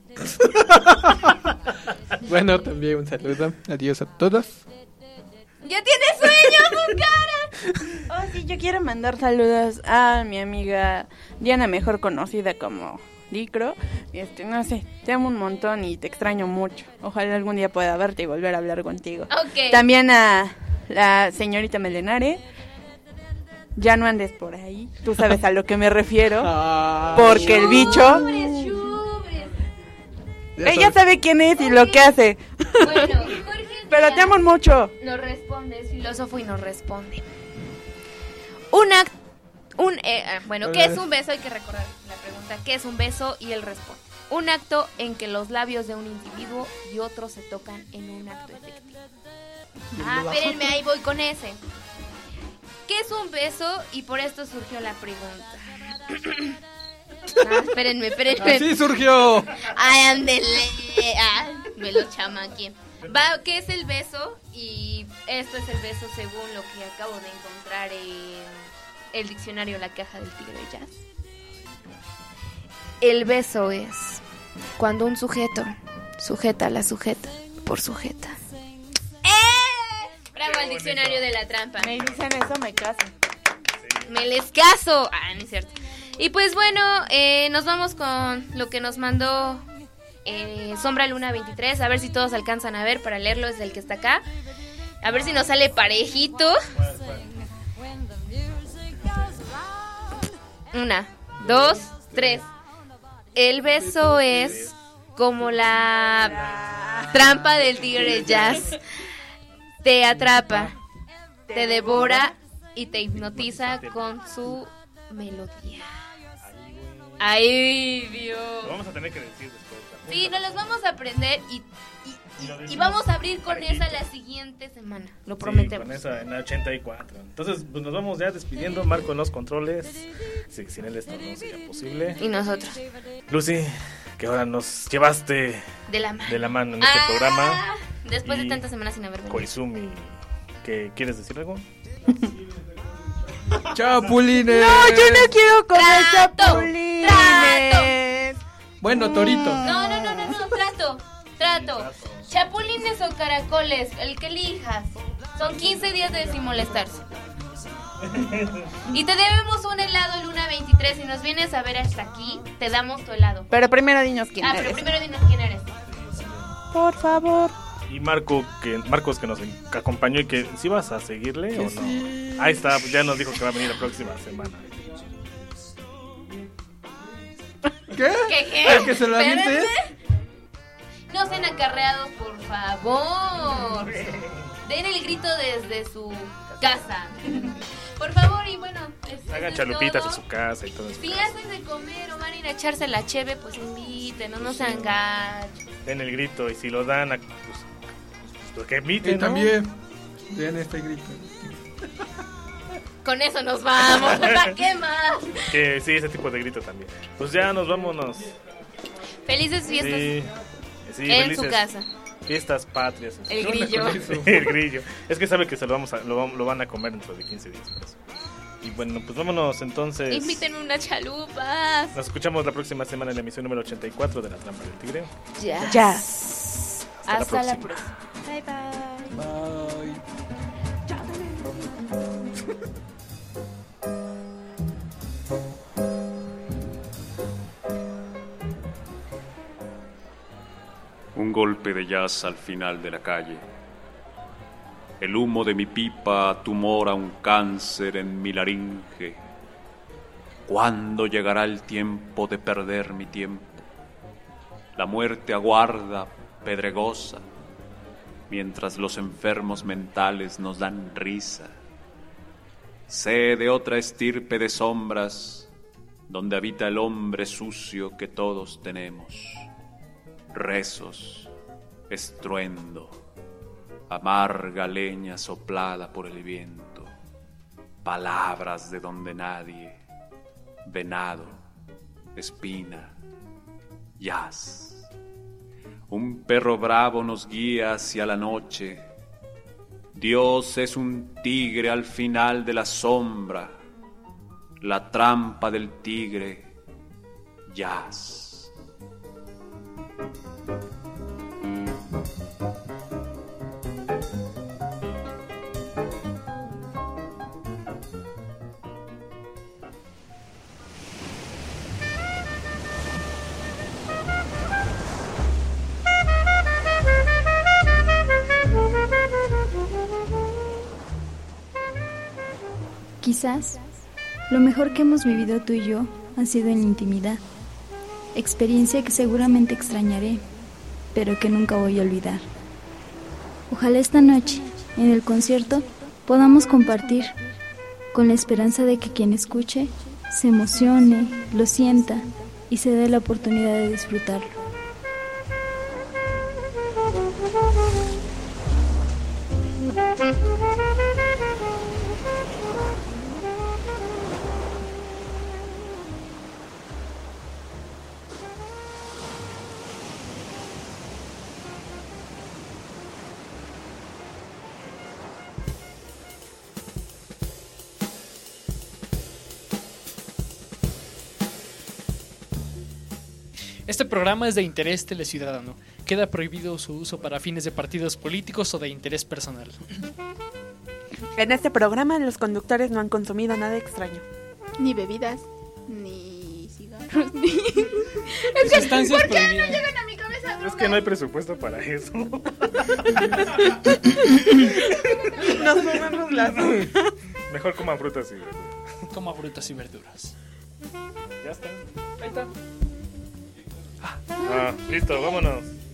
Bueno, también un saludo. Adiós a todos. ¡Ya tiene sueño su cara! Oh, sí, yo quiero mandar saludos a mi amiga Diana, mejor conocida como Dicro. Este, no sé, te amo un montón y te extraño mucho. Ojalá algún día pueda verte y volver a hablar contigo. Ok. También a la señorita Melenare. Ya no andes por ahí. Tú sabes a lo que me refiero. Porque el bicho... Chubres, chubres. Ella sabe quién es y lo que hace. Bueno, Jorge Pero te amo mucho. nos responde, es filósofo y nos responde. Un act, un, eh, ah, bueno, ¿qué es un beso? Hay que recordar la pregunta, ¿qué es un beso? Y él responde. Un acto en que los labios de un individuo y otro se tocan en un acto efectivo. Ah, espérenme, ahí voy con ese. ¿Qué es un beso? Y por esto surgió la pregunta. Ah, espérenme, espérenme. Así surgió. Ay, ándele. Ah, me lo chamaqué. Va, ¿qué es el beso? Y esto es el beso según lo que acabo de encontrar en el diccionario La Caja del Tigre Jazz. El beso es cuando un sujeto sujeta a la sujeta por sujeta. ¡Eh! Bravo al diccionario de la trampa. Me dicen eso, me caso. Me les caso. Ah, no es cierto. Y pues bueno, eh, nos vamos con lo que nos mandó eh, Sombra Luna veintitrés. A ver si todos alcanzan a ver para leerlo desde el que está acá. A ver si nos sale parejito. Una, dos, tres. El beso es como la trampa del tigre jazz. Te atrapa, te devora y te hipnotiza con su melodía. Ay, Dios. Lo vamos a tener que decir después. Sí, nos las vamos a aprender y, y, y vamos a abrir con esa la siguiente semana. Lo prometemos. Sí, con esa en la ochenta y cuatro. Entonces, pues nos vamos ya despidiendo. Marco en los controles. Sí, sin él esto no sería posible. Y nosotros. Lucy, que ahora nos llevaste De la mano. de la mano en este Ah, programa. Después de Y tantas semanas sin haber venido. Koizumi, ¿qué quieres decir algo? Chapulines. No, yo no quiero comer Trato, chapulines. Bueno, Torito. No, no, no, no, no, trato, trato. Chapulines o caracoles, el que elijas. Son quince días de sin molestarse. Y te debemos un helado Luna veintitrés. Si nos vienes a ver hasta aquí, te damos tu helado. Pero primero dinos quién Ah, pero eres. primero dinos quién eres. Por favor. Y Marco, que Marcos que nos acompañó y que si vas a seguirle Que o no. sí. Ahí está, pues ya nos dijo que va a venir la próxima semana. ¿Qué? ¿Qué, qué? ¿El que se lo aviente? Espérenme. No sean acarreados, por favor. Den el grito desde su casa. Por favor, y bueno, es- Hagan es chalupitas todo. en su casa y todo eso. Si hacen de comer o van a ir a echarse la cheve, pues inviten, no, no sean gachos. Den el grito y si lo dan, a- pues, Lo que emite, Y ¿no? también, vean este grito. Con eso nos vamos. ¿Para qué más? Que sí, ese tipo de grito también. Pues ya nos vámonos. Felices fiestas. Sí, sí, en felices su casa. Fiestas patrias. El grillo. El grillo. Es que sabe que se lo vamos a, lo, vam- lo van a comer dentro de quince días. por eso. Y bueno, pues vámonos entonces. Inviten una chalupa. Nos escuchamos la próxima semana en la emisión número ochenta y cuatro de La Trampa del Tigre. Ya. Ya. Hasta, la Hasta la próxima. próxima. Bye bye. Bye. Un golpe de jazz al final de la calle. El humo de mi pipa tumora un cáncer en mi laringe. ¿Cuándo llegará el tiempo de perder mi tiempo? La muerte aguarda, pedregosa, mientras los enfermos mentales nos dan risa. Sé de otra estirpe de sombras, donde habita el hombre sucio que todos tenemos. Rezos, estruendo, amarga leña soplada por el viento, palabras de donde nadie, venado, espina, jazz. Un perro bravo nos guía hacia la noche. Dios es un tigre al final de la sombra, la trampa del tigre, jazz. Quizás lo mejor que hemos vivido tú y yo ha sido en la intimidad, experiencia que seguramente extrañaré, pero que nunca voy a olvidar. Ojalá esta noche, en el concierto, podamos compartir, con la esperanza de que quien escuche se emocione, lo sienta y se dé la oportunidad de disfrutarlo. Este programa es de interés teleciudadano. Queda prohibido su uso para fines de partidos políticos o de interés personal. En este programa los conductores no han consumido nada extraño. Ni bebidas, ni cigarros, ni... Es que, ¿por qué prohibidas. no llegan a mi cabeza? Es que no hay presupuesto para eso. Nos comemos las... Mejor coman frutas y verduras. Coma frutas y verduras. Ya está. Ahí está. Ah, listo, vámonos.